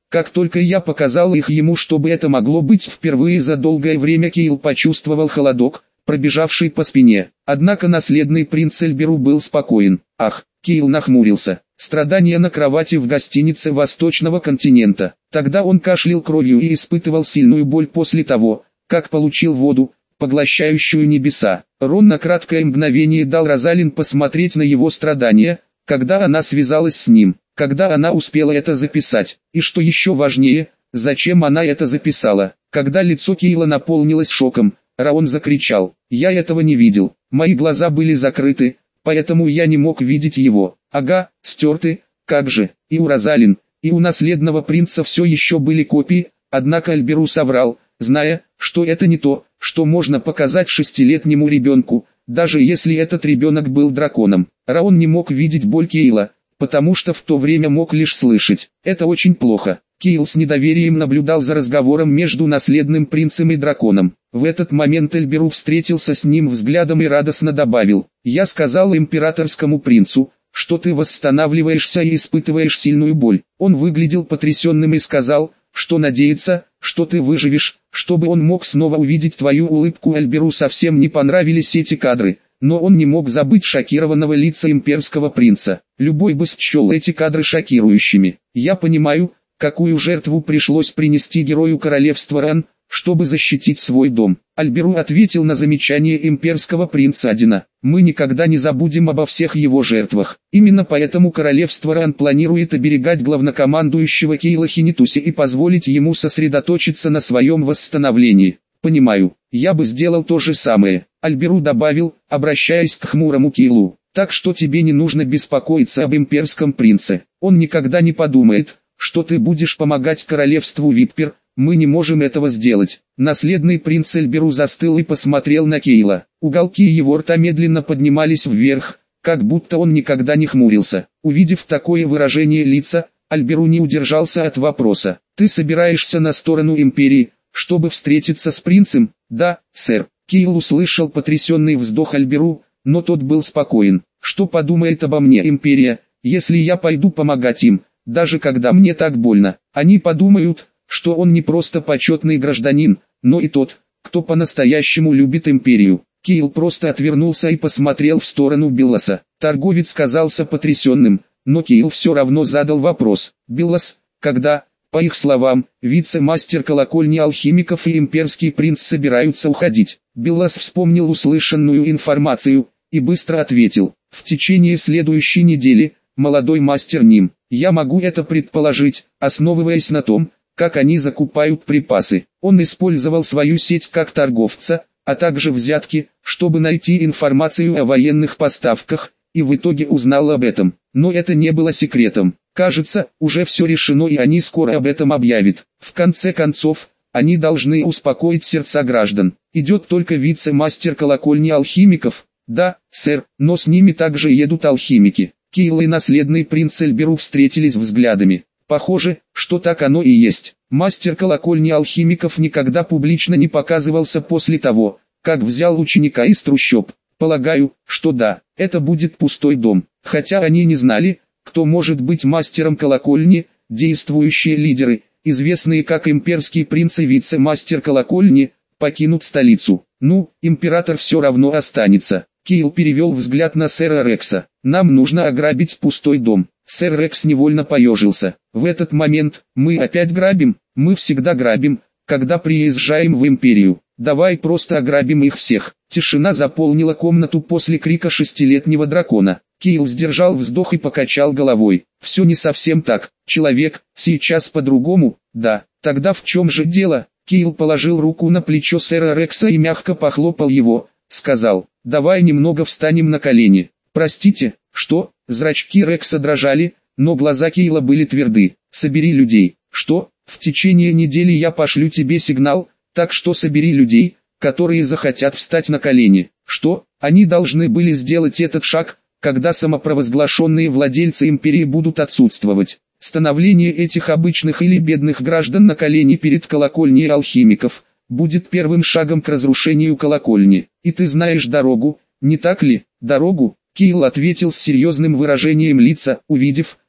Как только я показал их ему, чтобы это могло быть впервые за долгое время, Кейл почувствовал холодок, пробежавший по спине. Однако наследный принц Эльберу был спокоен. Ах, Кейл нахмурился. Страдания на кровати в гостинице Восточного континента. Тогда он кашлял кровью и испытывал сильную боль после того, как получил воду, поглощающую небеса. Рон на краткое мгновение дал Розалин посмотреть на его страдания, когда она связалась с ним, когда она успела это записать, и что еще важнее, зачем она это записала. Когда лицо Кейла наполнилось шоком, Рон закричал: «Я этого не видел, мои глаза были закрыты, поэтому я не мог видеть его». Ага, стерты, как же, и у Розалин, и у наследного принца все еще были копии, однако Эльберу соврал, зная, что это не то, что можно показать шестилетнему ребенку, даже если этот ребенок был драконом. Раон не мог видеть боль Кейла, потому что в то время мог лишь слышать. Это очень плохо. Кейл с недоверием наблюдал за разговором между наследным принцем и драконом. В этот момент Эльберу встретился с ним взглядом и радостно добавил: «Я сказал императорскому принцу, что ты восстанавливаешься и испытываешь сильную боль». Он выглядел потрясенным и сказал, что надеется, что ты выживешь, чтобы он мог снова увидеть твою улыбку. Эльберу совсем не понравились эти кадры, но он не мог забыть шокированного лица имперского принца. Любой бы счел эти кадры шокирующими. «Я понимаю, какую жертву пришлось принести герою королевства Ран, чтобы защитить свой дом». Эльберу ответил на замечание имперского принца Адина: «Мы никогда не забудем обо всех его жертвах. Именно поэтому королевство Ран планирует оберегать главнокомандующего Кейла Хинитуси и позволить ему сосредоточиться на своем восстановлении». «Понимаю, я бы сделал то же самое», Эльберу добавил, обращаясь к хмурому Кейлу. «Так что тебе не нужно беспокоиться об имперском принце. Он никогда не подумает, что ты будешь помогать королевству Виппер. Мы не можем этого сделать». Наследный принц Эльберу застыл и посмотрел на Кейла. Уголки его рта медленно поднимались вверх, как будто он никогда не хмурился. Увидев такое выражение лица, Эльберу не удержался от вопроса: «Ты собираешься на сторону империи, чтобы встретиться с принцем?» «Да, сэр». Кейл услышал потрясенный вздох Эльберу, но тот был спокоен. «Что подумает обо мне империя, если я пойду помогать им, даже когда мне так больно? Они подумают, что он не просто почетный гражданин, но и тот, кто по-настоящему любит империю». Кейл просто отвернулся и посмотрел в сторону Билласа. Торговец казался потрясенным, но Кейл все равно задал вопрос: «Биллас, когда, по их словам, вице-мастер колокольни алхимиков и имперский принц собираются уходить?» Биллас вспомнил услышанную информацию и быстро ответил: «В течение следующей недели, молодой мастер Ним. Я могу это предположить, основываясь на том, как они закупают припасы». Он использовал свою сеть как торговца, а также взятки, чтобы найти информацию о военных поставках, и в итоге узнал об этом. Но это не было секретом. Кажется, уже все решено, и они скоро об этом объявят. В конце концов, они должны успокоить сердца граждан. Идет только вице-мастер колокольни алхимиков. «Да, сэр, но с ними также едут алхимики». Кейл и наследный принц Эльберу встретились взглядами. Похоже, что так оно и есть. Мастер колокольни алхимиков никогда публично не показывался после того, как взял ученика из трущоб. Полагаю, что да, это будет пустой дом. Хотя они не знали, кто может быть мастером колокольни. Действующие лидеры, известные как имперский принц и вице-мастер колокольни, покинут столицу. Ну, император все равно останется. Кейл перевел взгляд на сэра Рекса. «Нам нужно ограбить пустой дом». Сэр Рекс невольно поежился. В этот момент: «Мы опять грабим? Мы всегда грабим, когда приезжаем в империю. Давай просто ограбим их всех». Тишина заполнила комнату после крика шестилетнего дракона. Кейл сдержал вздох и покачал головой. «Все не совсем так, человек, сейчас по-другому». «Да, тогда в чем же дело?» Кейл положил руку на плечо сэра Рекса и мягко похлопал его, сказал: «Давай немного встанем на колени». «Простите, что?» Зрачки Рекса дрожали, но глаза Кейла были тверды. «Собери людей». «Что? В течение недели я пошлю тебе сигнал, так что собери людей, которые захотят встать на колени». «Что?» Они должны были сделать этот шаг, когда самопровозглашенные владельцы империи будут отсутствовать. Становление этих обычных или бедных граждан на колени перед колокольней алхимиков будет первым шагом к разрушению колокольни. И ты знаешь дорогу, не так ли? Дорогу?» Кейл ответил с серьезным выражением лица, увидев,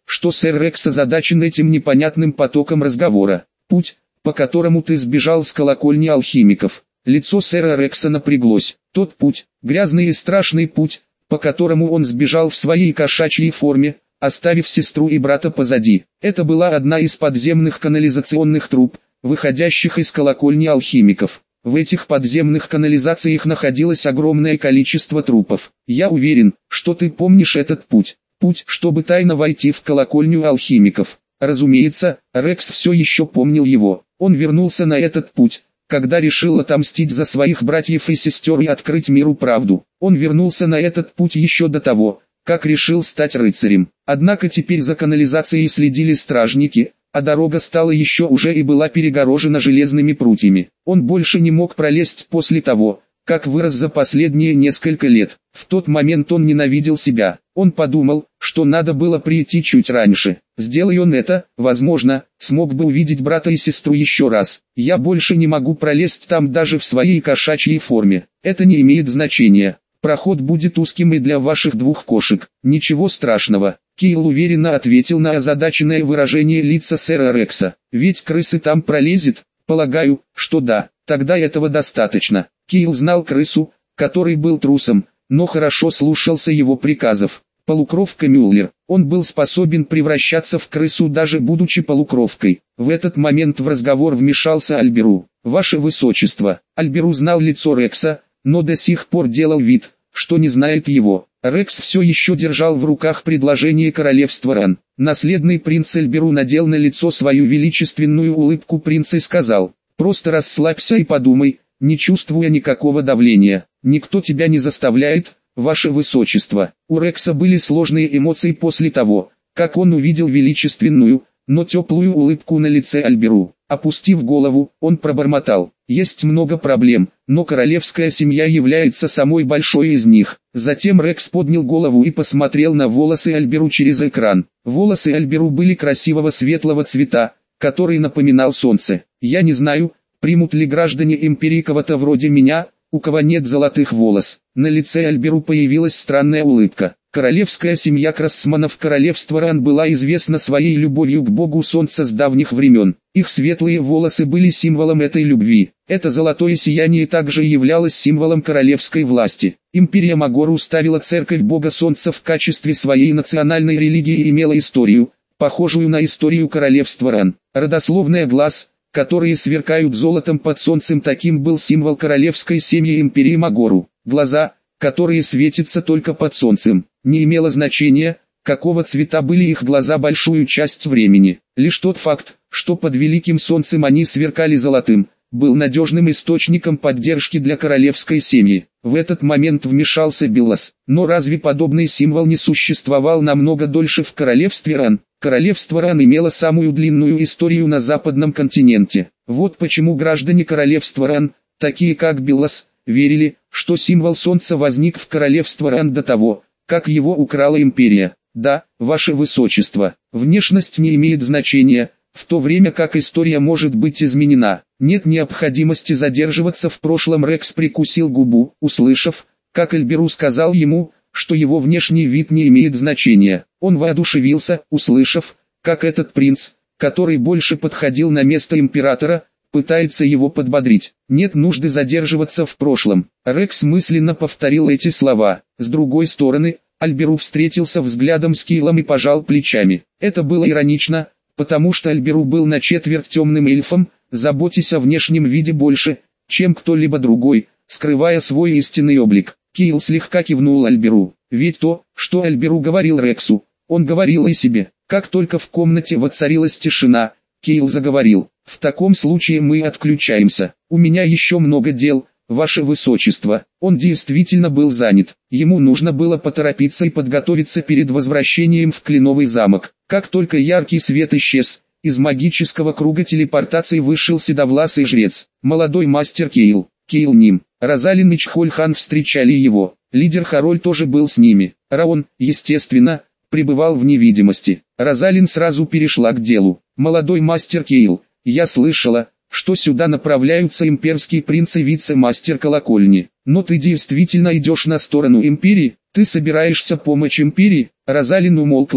что сэр Рекс озадачен этим непонятным потоком разговора. Путь, по которому ты сбежал с колокольни алхимиков. Лицо сэра Рекса напряглось. Тот путь, грязный и страшный путь, по которому он сбежал в своей кошачьей форме, оставив сестру и брата позади. Это была одна из подземных канализационных труб, выходящих из колокольни алхимиков. В этих подземных канализациях находилось огромное количество трупов. Я уверен, что ты помнишь этот путь. Путь, чтобы тайно войти в колокольню алхимиков. Разумеется, Рекс все еще помнил его. Он вернулся на этот путь, когда решил отомстить за своих братьев и сестер и открыть миру правду. Он вернулся на этот путь еще до того, как решил стать рыцарем. Однако теперь за канализацией следили стражники, а дорога стала еще уже и была перегорожена железными прутьями. Он больше не мог пролезть после того, как вырос за последние несколько лет. В тот момент он ненавидел себя. Он подумал, что надо было прийти чуть раньше. Сделай он это, возможно, смог бы увидеть брата и сестру еще раз. Я больше не могу пролезть там даже в своей кошачьей форме. Это не имеет значения. Проход будет узким и для ваших двух кошек. Ничего страшного. Кейл уверенно ответил на озадаченное выражение лица сэра Рекса. Ведь крысы там пролезет? Полагаю, что да. Тогда этого достаточно. Кейл знал крысу, который был трусом, но хорошо слушался его приказов. Полукровка Мюллер. Он был способен превращаться в крысу даже будучи полукровкой. В этот момент в разговор вмешался Альберу. «Ваше Высочество». Альберу знал лицо Рекса, но до сих пор делал вид, что не знает его. Рекс все еще держал в руках предложение королевства Ран. Наследный принц Альберу надел на лицо свою величественную улыбку принца и сказал: «Просто расслабься и подумай, не чувствуя никакого давления. Никто тебя не заставляет, ваше высочество». У Рекса были сложные эмоции после того, как он увидел величественную, но теплую улыбку на лице Альберу. Опустив голову, он пробормотал: «Есть много проблем, но королевская семья является самой большой из них». Затем Рекс поднял голову и посмотрел на волосы Альберу через экран. Волосы Альберу были красивого светлого цвета, который напоминал солнце. «Я не знаю, примут ли граждане империи кого-то вроде меня, у кого нет золотых волос». На лице Альберу появилась странная улыбка. Королевская семья Красманов королевства Ран была известна своей любовью к богу солнца с давних времен. Их светлые волосы были символом этой любви. Это золотое сияние также являлось символом королевской власти. Империя Магору ставила церковь бога солнца в качестве своей национальной религии и имела историю, похожую на историю королевства Ран. Родословная глаз, которые сверкают золотом под солнцем, таким был символ королевской семьи империи Магору. Глаза, которые светятся только под солнцем. Не имело значения, какого цвета были их глаза большую часть времени. Лишь тот факт, что под великим солнцем они сверкали золотым, был надежным источником поддержки для королевской семьи. В этот момент вмешался Беллас. Но разве подобный символ не существовал намного дольше в королевстве Ран? Королевство Ран имело самую длинную историю на западном континенте. Вот почему граждане королевства Ран, такие как Беллас, верили, что символ солнца возник в королевстве Ран до того, как его украла империя. Да, ваше высочество, внешность не имеет значения, в то время как история может быть изменена. Нет необходимости задерживаться в прошлом. Рекс прикусил губу, услышав, как Альберу сказал ему, что его внешний вид не имеет значения. Он воодушевился, услышав, как этот принц, который больше подходил на место императора, пытается его подбодрить. Нет нужды задерживаться в прошлом. Рекс мысленно повторил эти слова. С другой стороны, Альберу встретился взглядом с Кейлом и пожал плечами. Это было иронично, потому что Альберу был на четверть темным эльфом, заботясь о внешнем виде больше, чем кто-либо другой, скрывая свой истинный облик. Кейл слегка кивнул Альберу. Ведь то, что Альберу говорил Рексу, он говорил и себе. Как только в комнате воцарилась тишина, Кейл заговорил: «В таком случае мы отключаемся. У меня еще много дел, ваше высочество». Он действительно был занят. Ему нужно было поторопиться и подготовиться перед возвращением в Кленовый замок. Как только яркий свет исчез, из магического круга телепортации вышел седовласый жрец. Молодой мастер Кейл, Кейл Ним, Розалин и Чхольхан встречали его. Лидер Хароль тоже был с ними. Раон, естественно, пребывал в невидимости. Розалин сразу перешла к делу. «Молодой мастер Кейл, я слышала, что сюда направляются имперский принц и вице-мастер колокольни. Но ты действительно идешь на сторону империи? Ты собираешься помочь империи?» Розалин умолкла,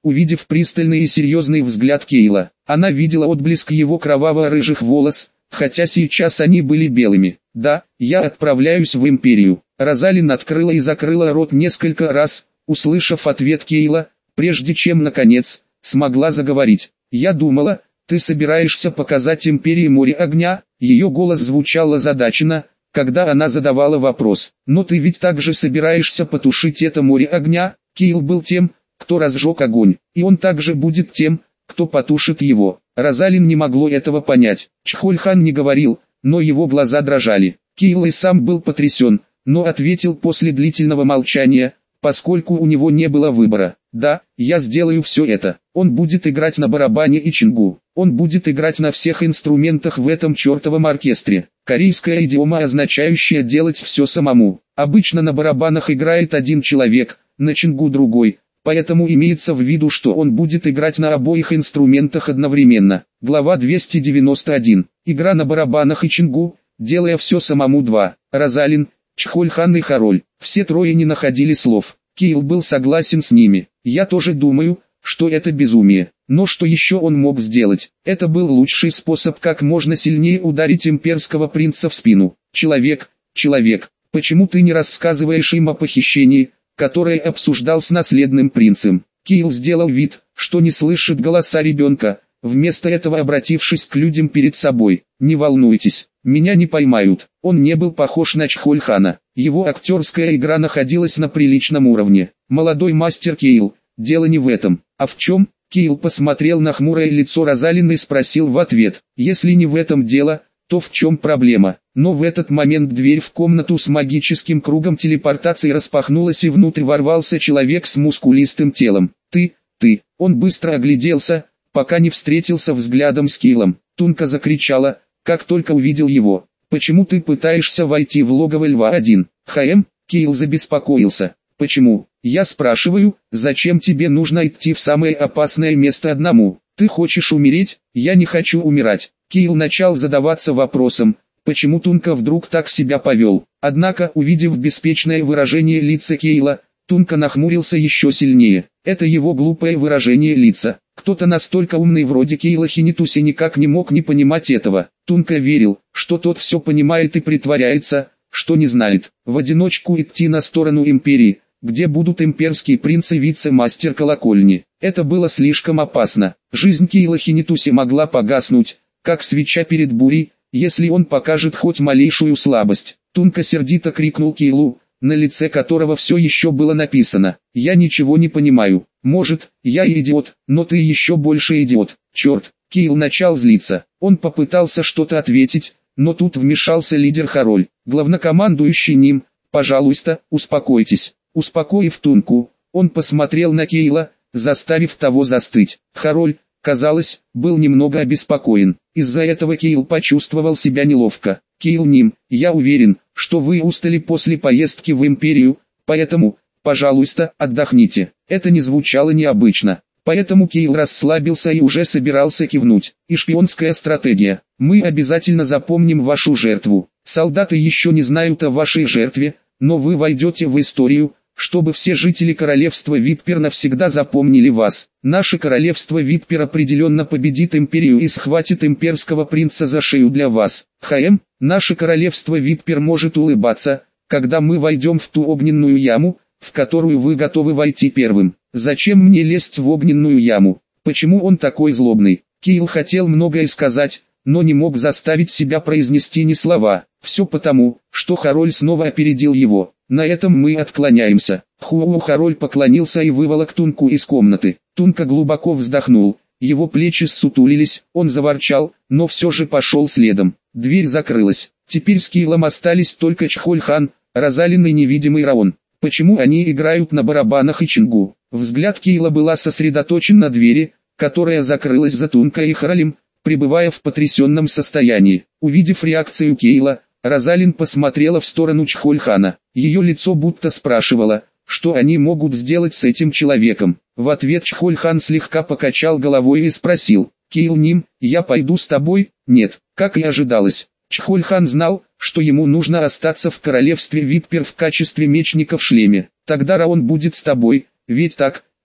увидев пристальный и серьезный взгляд Кейла. Она видела отблеск его кроваво-рыжих волос, хотя сейчас они были белыми. «Да, я отправляюсь в Империю». Розалин открыла и закрыла рот несколько раз, услышав ответ Кейла, прежде чем, наконец, смогла заговорить. «Я думала, ты собираешься показать Империи море огня?» Ее голос звучал озадаченно, когда она задавала вопрос. «Но ты ведь также собираешься потушить это море огня?» Кейл был тем, кто разжег огонь, и он также будет тем, кто потушит его. Розалин не могло этого понять. Чхольхан не говорил, но его глаза дрожали. Кейл и сам был потрясен, но ответил после длительного молчания, поскольку у него не было выбора. «Да, я сделаю все это. Он будет играть на барабане и чингу. Он будет играть на всех инструментах в этом чертовом оркестре». Корейская идиома, означающая делать все самому. Обычно на барабанах играет один человек, на чингу другой, поэтому имеется в виду, что он будет играть на обоих инструментах одновременно. Глава двести девяносто один. Игра на барабанах и чингу, делая все самому. два. Розалин, Чхольхан и Хароль. Все трое не находили слов. Кейл был согласен с ними. «Я тоже думаю, что это безумие. Но что еще он мог сделать? Это был лучший способ как можно сильнее ударить имперского принца в спину. Человек, человек, почему ты не рассказываешь им о похищении, которое обсуждал с наследным принцем?» Кейл сделал вид, что не слышит голоса ребенка, вместо этого обратившись к людям перед собой. «Не волнуйтесь, меня не поймают». Он не был похож на Чхольхана. Его актерская игра находилась на приличном уровне. «Молодой мастер Кейл, дело не в этом. А в чем?» Кейл посмотрел на хмурое лицо Розалин и спросил в ответ. «Если не в этом дело, то в чем проблема?» Но в этот момент дверь в комнату с магическим кругом телепортации распахнулась, и внутрь ворвался человек с мускулистым телом. «Ты, ты!» Он быстро огляделся, пока не встретился взглядом с Кейлом. Тунка закричала, как только увидел его. «Почему ты пытаешься войти в логово льва один?» «Хэм?» Кейл забеспокоился. «Почему?» «Я спрашиваю, зачем тебе нужно идти в самое опасное место одному? Ты хочешь умереть?» «Я не хочу умирать». Кейл начал задаваться вопросом, почему Тунка вдруг так себя повел. Однако, увидев беспечное выражение лица Кейла, Тунка нахмурился еще сильнее. Это его глупое выражение лица. Кто-то настолько умный вроде Кейла Хинитуси никак не мог не понимать этого. Тунка верил, что тот все понимает и притворяется, что не знает. В одиночку идти на сторону Империи, где будут имперский принц и вице-мастер колокольни. Это было слишком опасно. Жизнь Кейла Хинитуси могла погаснуть, как свеча перед бурей, если он покажет хоть малейшую слабость. Тунка сердито крикнул Кейлу, на лице которого все еще было написано: «Я ничего не понимаю. Может, я и идиот, но ты еще больше идиот». Черт, Кейл начал злиться. Он попытался что-то ответить, но тут вмешался лидер Хароль. Главнокомандующий Ним, пожалуйста, успокойтесь. Успокоив Тунку, он посмотрел на Кейла, заставив того застыть. Хароль, казалось, был немного обеспокоен. Из-за этого Кейл почувствовал себя неловко. «Кейл Ним, я уверен, что вы устали после поездки в Империю, поэтому, пожалуйста, отдохните». Это не звучало необычно. Поэтому Кейл расслабился и уже собирался кивнуть. «И шпионская стратегия. Мы обязательно запомним вашу жертву. Солдаты еще не знают о вашей жертве, но вы войдете в историю, чтобы все жители королевства Виппер навсегда запомнили вас. Наше королевство Виппер определенно победит Империю и схватит имперского принца за шею для вас. Хэм, наше королевство Виппер может улыбаться, когда мы войдем в ту огненную яму, в которую вы готовы войти первым. Зачем мне лезть в огненную яму? Почему он такой злобный?» Кейл хотел многое сказать, но не мог заставить себя произнести ни слова. Все потому, что Хароль снова опередил его. «На этом мы отклоняемся». Хуоу Хароль поклонился и выволок Тунку из комнаты. Тунка глубоко вздохнул, его плечи ссутулились, он заворчал, но все же пошел следом. Дверь закрылась. Теперь с Кейлом остались только Чхольхан, Розалин и невидимый Раон. Почему они играют на барабанах и чингу? Взгляд Кейла была сосредоточен на двери, которая закрылась за Тункой и Харолем, пребывая в потрясенном состоянии. Увидев реакцию Кейла, Розалин посмотрела в сторону Чхольхана. Ее лицо будто спрашивало, что они могут сделать с этим человеком. В ответ Чхольхан слегка покачал головой и спросил: «Кейл Ним, я пойду с тобой?» «Нет», как и ожидалось. Чхольхан знал, что ему нужно остаться в королевстве Виппер в качестве мечника в шлеме. «Тогда Раон будет с тобой, ведь так?»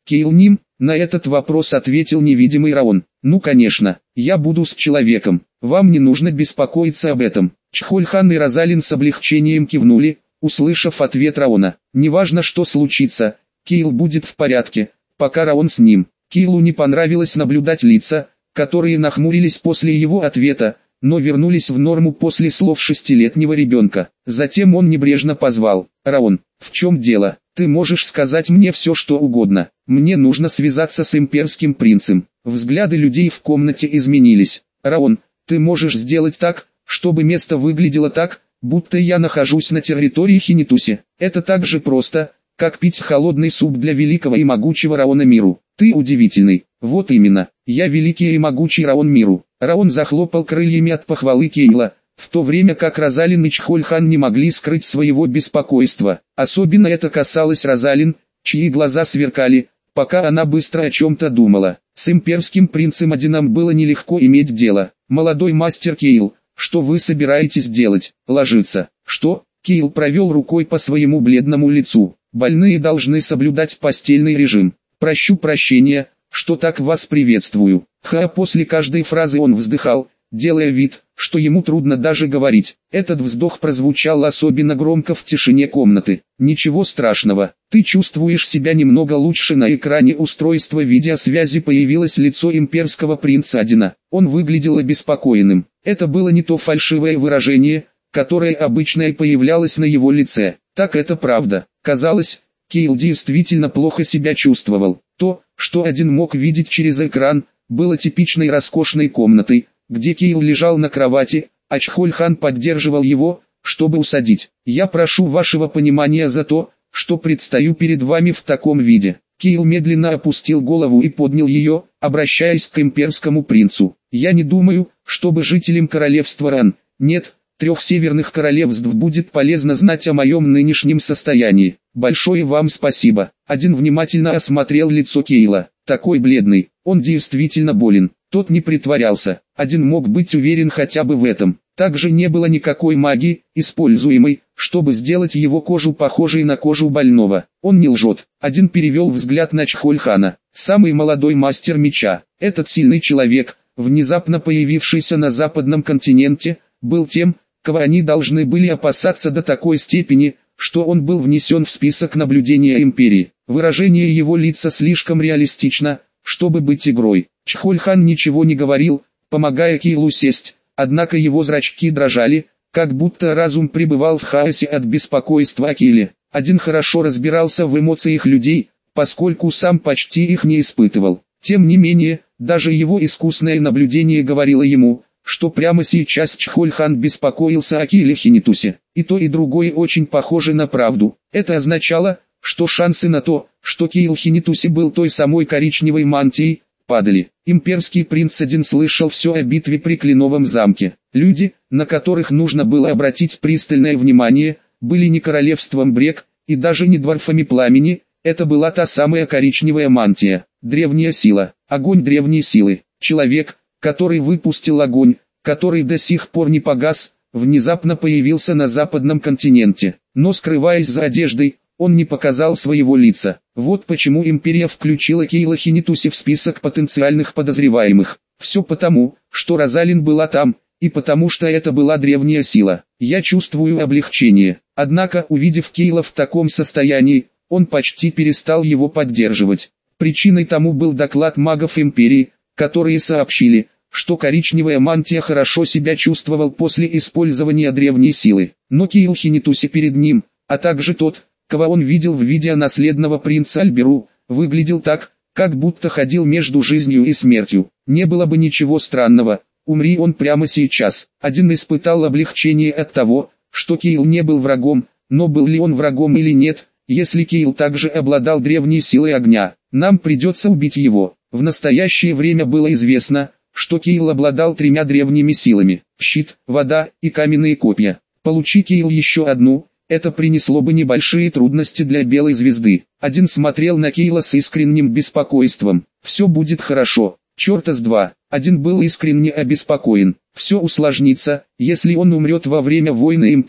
Кейл Ним? На этот вопрос ответил невидимый Раон. Ну конечно, я буду с человеком, вам не нужно беспокоиться об этом. Чхольхан и Розалин с облегчением кивнули, услышав ответ Раона. Неважно что случится, Кейл будет в порядке, пока Раон с ним. Кейлу не понравилось наблюдать лица, которые нахмурились после его ответа, но вернулись в норму после слов шестилетнего ребенка. Затем он небрежно позвал: «Раон, в чем дело? Ты можешь сказать мне все что угодно. Мне нужно связаться с имперским принцем». Взгляды людей в комнате изменились. «Раон, ты можешь сделать так, чтобы место выглядело так, будто я нахожусь на территории Хинитуси. Это так же просто, как пить холодный суп для великого и могучего Раона Миру. Ты удивительный». «Вот именно, я великий и могучий Раон Миру». Раон захлопал крыльями от похвалы Кейла, в то время как Розалин и Чхольхан не могли скрыть своего беспокойства. Особенно это касалось Розалин, чьи глаза сверкали, пока она быстро о чем-то думала. С имперским принцем Одином было нелегко иметь дело. «Молодой мастер Кейл, что вы собираетесь делать? Ложиться?» «Что?» Кейл провел рукой по своему бледному лицу. «Больные должны соблюдать постельный режим. Прощу прощения, что так вас приветствую». Ха, после каждой фразы он вздыхал, делая вид, что ему трудно даже говорить. Этот вздох прозвучал особенно громко в тишине комнаты. «Ничего страшного, ты чувствуешь себя немного лучше». На экране устройства видеосвязи появилось лицо имперского принца Одина. Он выглядел обеспокоенным. Это было не то фальшивое выражение, которое обычно и появлялось на его лице. Так это правда. Казалось, Кейл действительно плохо себя чувствовал. То, что Один мог видеть через экран, было типичной роскошной комнатой, где Кейл лежал на кровати, а Чхольхан поддерживал его, чтобы усадить. «Я прошу вашего понимания за то, что предстаю перед вами в таком виде». Кейл медленно опустил голову и поднял ее, обращаясь к имперскому принцу. «Я не думаю, чтобы жителям королевства Ран, нет, трех северных королевств будет полезно знать о моем нынешнем состоянии. Большое вам спасибо». Один внимательно осмотрел лицо Кейла. Такой бледный, он действительно болен. Тот не притворялся. Один мог быть уверен хотя бы в этом. Также не было никакой магии, используемой, чтобы сделать его кожу похожей на кожу больного. Он не лжет. Один перевел взгляд на Чхольхана. Самый молодой мастер меча. Этот сильный человек, внезапно появившийся на западном континенте, был тем, кого они должны были опасаться до такой степени, что он был внесен в список наблюдения империи. Выражение его лица слишком реалистично, чтобы быть игрой. Чхольхан ничего не говорил, помогая Кейлу сесть, однако его зрачки дрожали, как будто разум пребывал в хаосе от беспокойства о Кейле. Один хорошо разбирался в эмоциях людей, поскольку сам почти их не испытывал. Тем не менее, даже его искусное наблюдение говорило ему, что прямо сейчас Чхольхан беспокоился о Кейле Хинитусе. И то и другое очень похоже на правду. Это означало, что шансы на то, что Кейл Хинитуси был той самой коричневой мантией, падали. Имперский принц Один слышал все о битве при Кленовом замке. Люди, на которых нужно было обратить пристальное внимание, были не королевством Брек, и даже не дворфами пламени, это была та самая коричневая мантия. Древняя сила, огонь древней силы. Человек, который выпустил огонь, который до сих пор не погас, внезапно появился на западном континенте. Но скрываясь за одеждой, он не показал своего лица. Вот почему империя включила Кейла Хинитуси в список потенциальных подозреваемых. Все потому, что Розалин была там, и потому что это была древняя сила. Я чувствую облегчение. Однако, увидев Кейла в таком состоянии, он почти перестал его поддерживать. Причиной тому был доклад магов империи, которые сообщили, что коричневая мантия хорошо себя чувствовал после использования древней силы. Но Кейл Хинитуси перед ним, а также тот, кого он видел в виде наследного принца Альберу, выглядел так, как будто ходил между жизнью и смертью. Не было бы ничего странного, умри он прямо сейчас. Один испытал облегчение от того, что Кейл не был врагом, но был ли он врагом или нет, если Кейл также обладал древней силой огня, нам придется убить его. В настоящее время было известно, что Кейл обладал тремя древними силами – щит, вода и каменные копья. Получи Кейл еще одну, это принесло бы небольшие трудности для Белой Звезды. Один смотрел на Кейла с искренним беспокойством. Все будет хорошо, черта с два. Один был искренне обеспокоен. Все усложнится, если он умрет во время войны империи.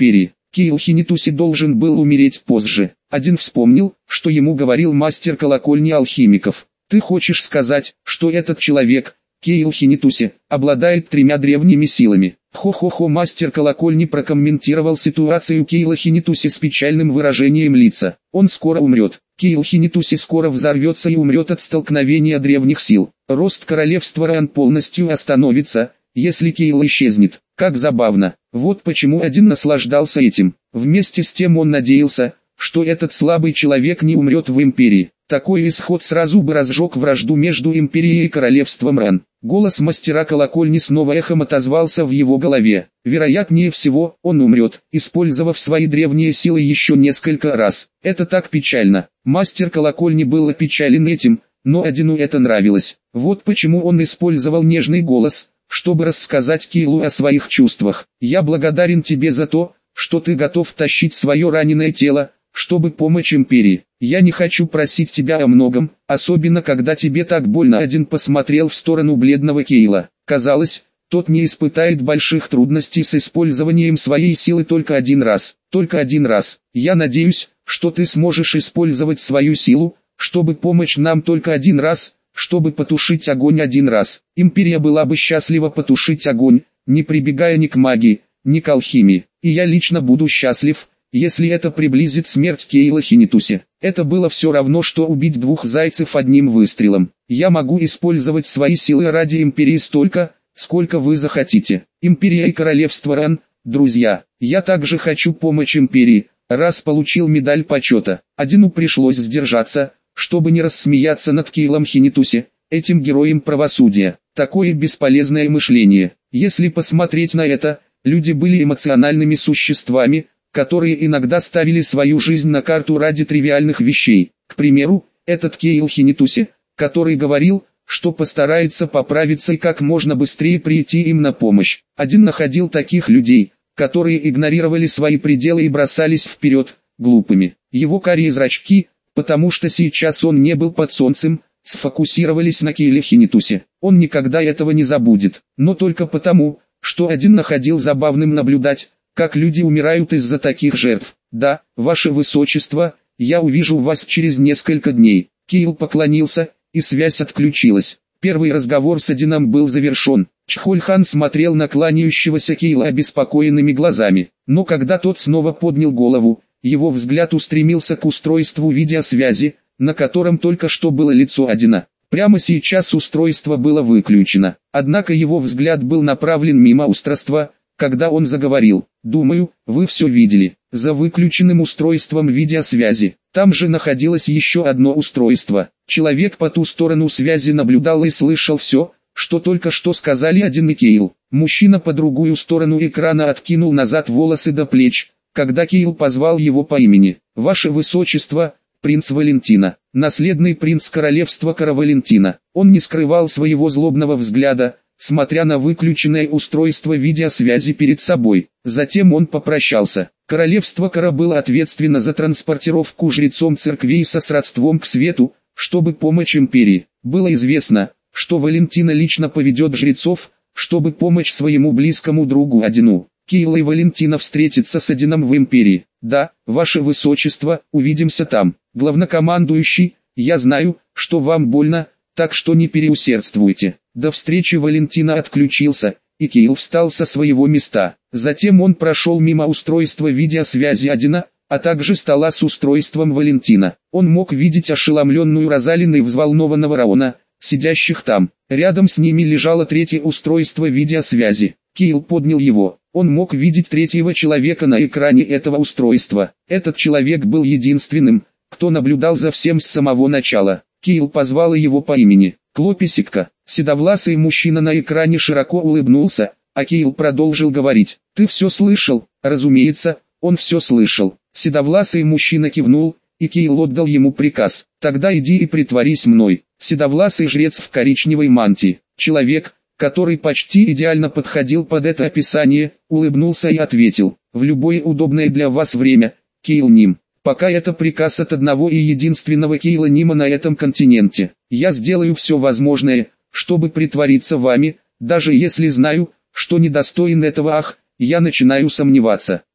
Кейл Хинитуси должен был умереть позже. Один вспомнил, что ему говорил мастер колокольни алхимиков. Ты хочешь сказать, что этот человек, Кейл Хинитуси, обладает тремя древними силами? Хо-хо-хо, мастер колокольни прокомментировал ситуацию Кейла Хинитуси с печальным выражением лица. Он скоро умрет. Кейл Хинитуси скоро взорвется и умрет от столкновения древних сил. Рост королевства Ран полностью остановится, если Кейл исчезнет. Как забавно. Вот почему один наслаждался этим. Вместе с тем он надеялся, что этот слабый человек не умрет в Империи. Такой исход сразу бы разжег вражду между Империей и Королевством Ран. Голос мастера колокольни снова эхом отозвался в его голове. Вероятнее всего, он умрет, использовав свои древние силы еще несколько раз. Это так печально. Мастер колокольни был опечален этим, но Одину это нравилось. Вот почему он использовал нежный голос, чтобы рассказать Кейлу о своих чувствах. «Я благодарен тебе за то, что ты готов тащить свое раненое тело, чтобы помочь Империи. Я не хочу просить тебя о многом, особенно когда тебе так больно». Один посмотрел в сторону бледного Кейла. Казалось, тот не испытает больших трудностей с использованием своей силы только один раз. Только один раз. Я надеюсь, что ты сможешь использовать свою силу, чтобы помочь нам только один раз, чтобы потушить огонь один раз. Империя была бы счастлива потушить огонь, не прибегая ни к магии, ни к алхимии. И я лично буду счастлив, если это приблизит смерть Кейла Хинитуси. Это было все равно, что убить двух зайцев одним выстрелом. Я могу использовать свои силы ради Империи столько, сколько вы захотите. Империя и Королевство Ран, друзья. Я также хочу помочь Империи, раз получил медаль почета. Одину пришлось сдержаться, чтобы не рассмеяться над Кейлом Хинитуси, этим героем правосудия. Такое бесполезное мышление. Если посмотреть на это, люди были эмоциональными существами, которые иногда ставили свою жизнь на карту ради тривиальных вещей. К примеру, этот Кейл Хинитуси, который говорил, что постарается поправиться и как можно быстрее прийти им на помощь. Один находил таких людей, которые игнорировали свои пределы и бросались вперед, глупыми. Его карие зрачки, потому что сейчас он не был под солнцем, сфокусировались на Кейле Хинитуси. Он никогда этого не забудет, но только потому, что один находил забавным наблюдать, как люди умирают из-за таких жертв. «Да, ваше высочество, я увижу вас через несколько дней». Кейл поклонился, и связь отключилась. Первый разговор с Одином был завершен. Чхольхан смотрел на кланяющегося Кейла обеспокоенными глазами, но когда тот снова поднял голову, его взгляд устремился к устройству видеосвязи, на котором только что было лицо Одина. Прямо сейчас устройство было выключено, однако его взгляд был направлен мимо устройства, когда он заговорил. «Думаю, вы все видели. За выключенным устройством видеосвязи, там же находилось еще одно устройство. Человек по ту сторону связи наблюдал и слышал все, что только что сказали Один и Кейл. Мужчина по другую сторону экрана откинул назад волосы до плеч, когда Кейл позвал его по имени. «Ваше Высочество, принц Валентина, наследный принц королевства Кара Валентина». Он не скрывал своего злобного взгляда, смотря на выключенное устройство видеосвязи перед собой. Затем он попрощался. Королевство Кара было ответственно за транспортировку жрецом церквей со сродством к свету, чтобы помочь Империи. Было известно, что Валентина лично поведет жрецов, чтобы помочь своему близкому другу Одину. Кейл и Валентина встретятся с Одином в Империи. «Да, ваше высочество, увидимся там. Главнокомандующий, я знаю, что вам больно, так что не переусердствуйте». До встречи. Валентина отключился, и Кейл встал со своего места. Затем он прошел мимо устройства видеосвязи Одина, а также стола с устройством Валентина. Он мог видеть ошеломленную Розалин и взволнованного Раона, сидящих там. Рядом с ними лежало третье устройство видеосвязи. Кейл поднял его. Он мог видеть третьего человека на экране этого устройства. Этот человек был единственным, кто наблюдал за всем с самого начала. Кейл позвал его по имени. «Клописикка». Седовласый мужчина на экране широко улыбнулся, а Кейл продолжил говорить. «Ты все слышал?» Разумеется, он все слышал. Седовласый мужчина кивнул, и Кейл отдал ему приказ. «Тогда иди и притворись мной». Седовласый жрец в коричневой мантии, человек, который почти идеально подходил под это описание, улыбнулся и ответил: «В любое удобное для вас время, Кейл Ним. Пока это приказ от одного и единственного Кейла Нима на этом континенте. Я сделаю все возможное, чтобы притвориться вами, даже если знаю, что недостоин этого. Ах, я начинаю сомневаться».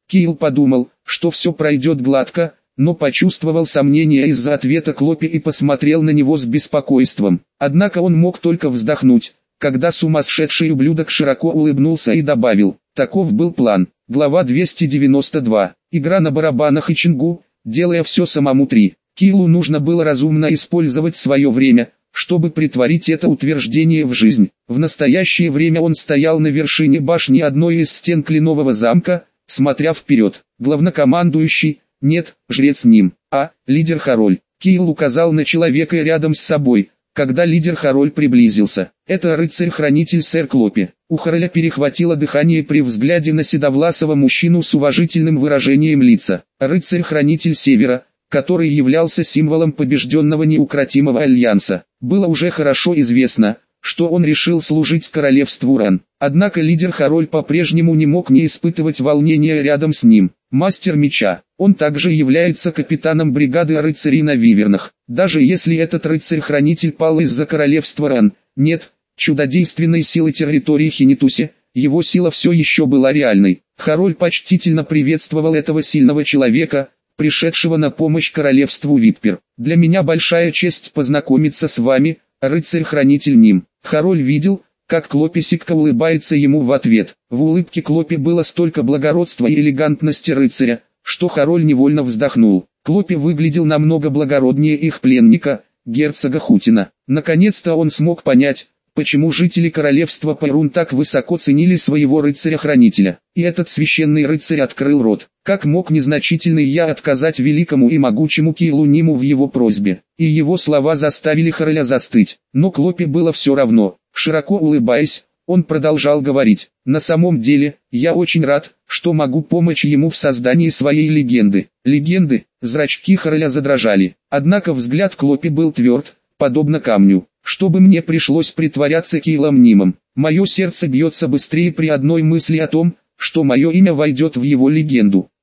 Киил подумал, что все пройдет гладко, но почувствовал сомнения из-за ответа Клопи и посмотрел на него с беспокойством. Однако он мог только вздохнуть, когда сумасшедший ублюдок широко улыбнулся и добавил: «Таков был план». Глава двести девяносто два. Игра на барабанах и чингу, делая все самому три. Киилу нужно было разумно использовать свое время, чтобы притворить это утверждение в жизнь. В настоящее время он стоял на вершине башни одной из стен кленового замка, смотря вперед. Главнокомандующий, нет, жрец ним, а, лидер-хороль. Киил указал на человека рядом с собой, когда лидер-хороль приблизился. Это рыцарь-хранитель сэр Клопи. У Хороля перехватило дыхание при взгляде на седовласого мужчину с уважительным выражением лица. Рыцарь-хранитель Севера, который являлся символом побежденного неукротимого альянса. Было уже хорошо известно, что он решил служить королевству Ран. Однако лидер-хороль по-прежнему не мог не испытывать волнения рядом с ним. Мастер меча. Он также является капитаном бригады рыцарей на Вивернах. Даже если этот рыцарь-хранитель пал из-за королевства Ран, нет чудодейственной силы территории Хинитуси, его сила все еще была реальной. Хороль почтительно приветствовал этого сильного человека, пришедшего на помощь королевству Виппер. «Для меня большая честь познакомиться с вами, рыцарь-хранитель Ним». Хороль видел, как Клопи сикко улыбается ему в ответ. В улыбке Клопи было столько благородства и элегантности рыцаря, что Хороль невольно вздохнул. Клопи выглядел намного благороднее их пленника, герцога Хутина. Наконец-то он смог понять, почему жители королевства Пайрун так высоко ценили своего рыцаря-хранителя. И этот священный рыцарь открыл рот. Как мог незначительный я отказать великому и могучему Киилу Ниму в его просьбе? И его слова заставили Хороля застыть. Но Клопи было все равно. Широко улыбаясь, он продолжал говорить: «На самом деле, я очень рад, что могу помочь ему в создании своей легенды». Легенды, зрачки Хороля задрожали. Однако взгляд Клопи был тверд, подобно камню. «Чтобы мне пришлось притворяться Киилом Нимом. Мое сердце бьется быстрее при одной мысли о том, что мое имя войдет в его легенду.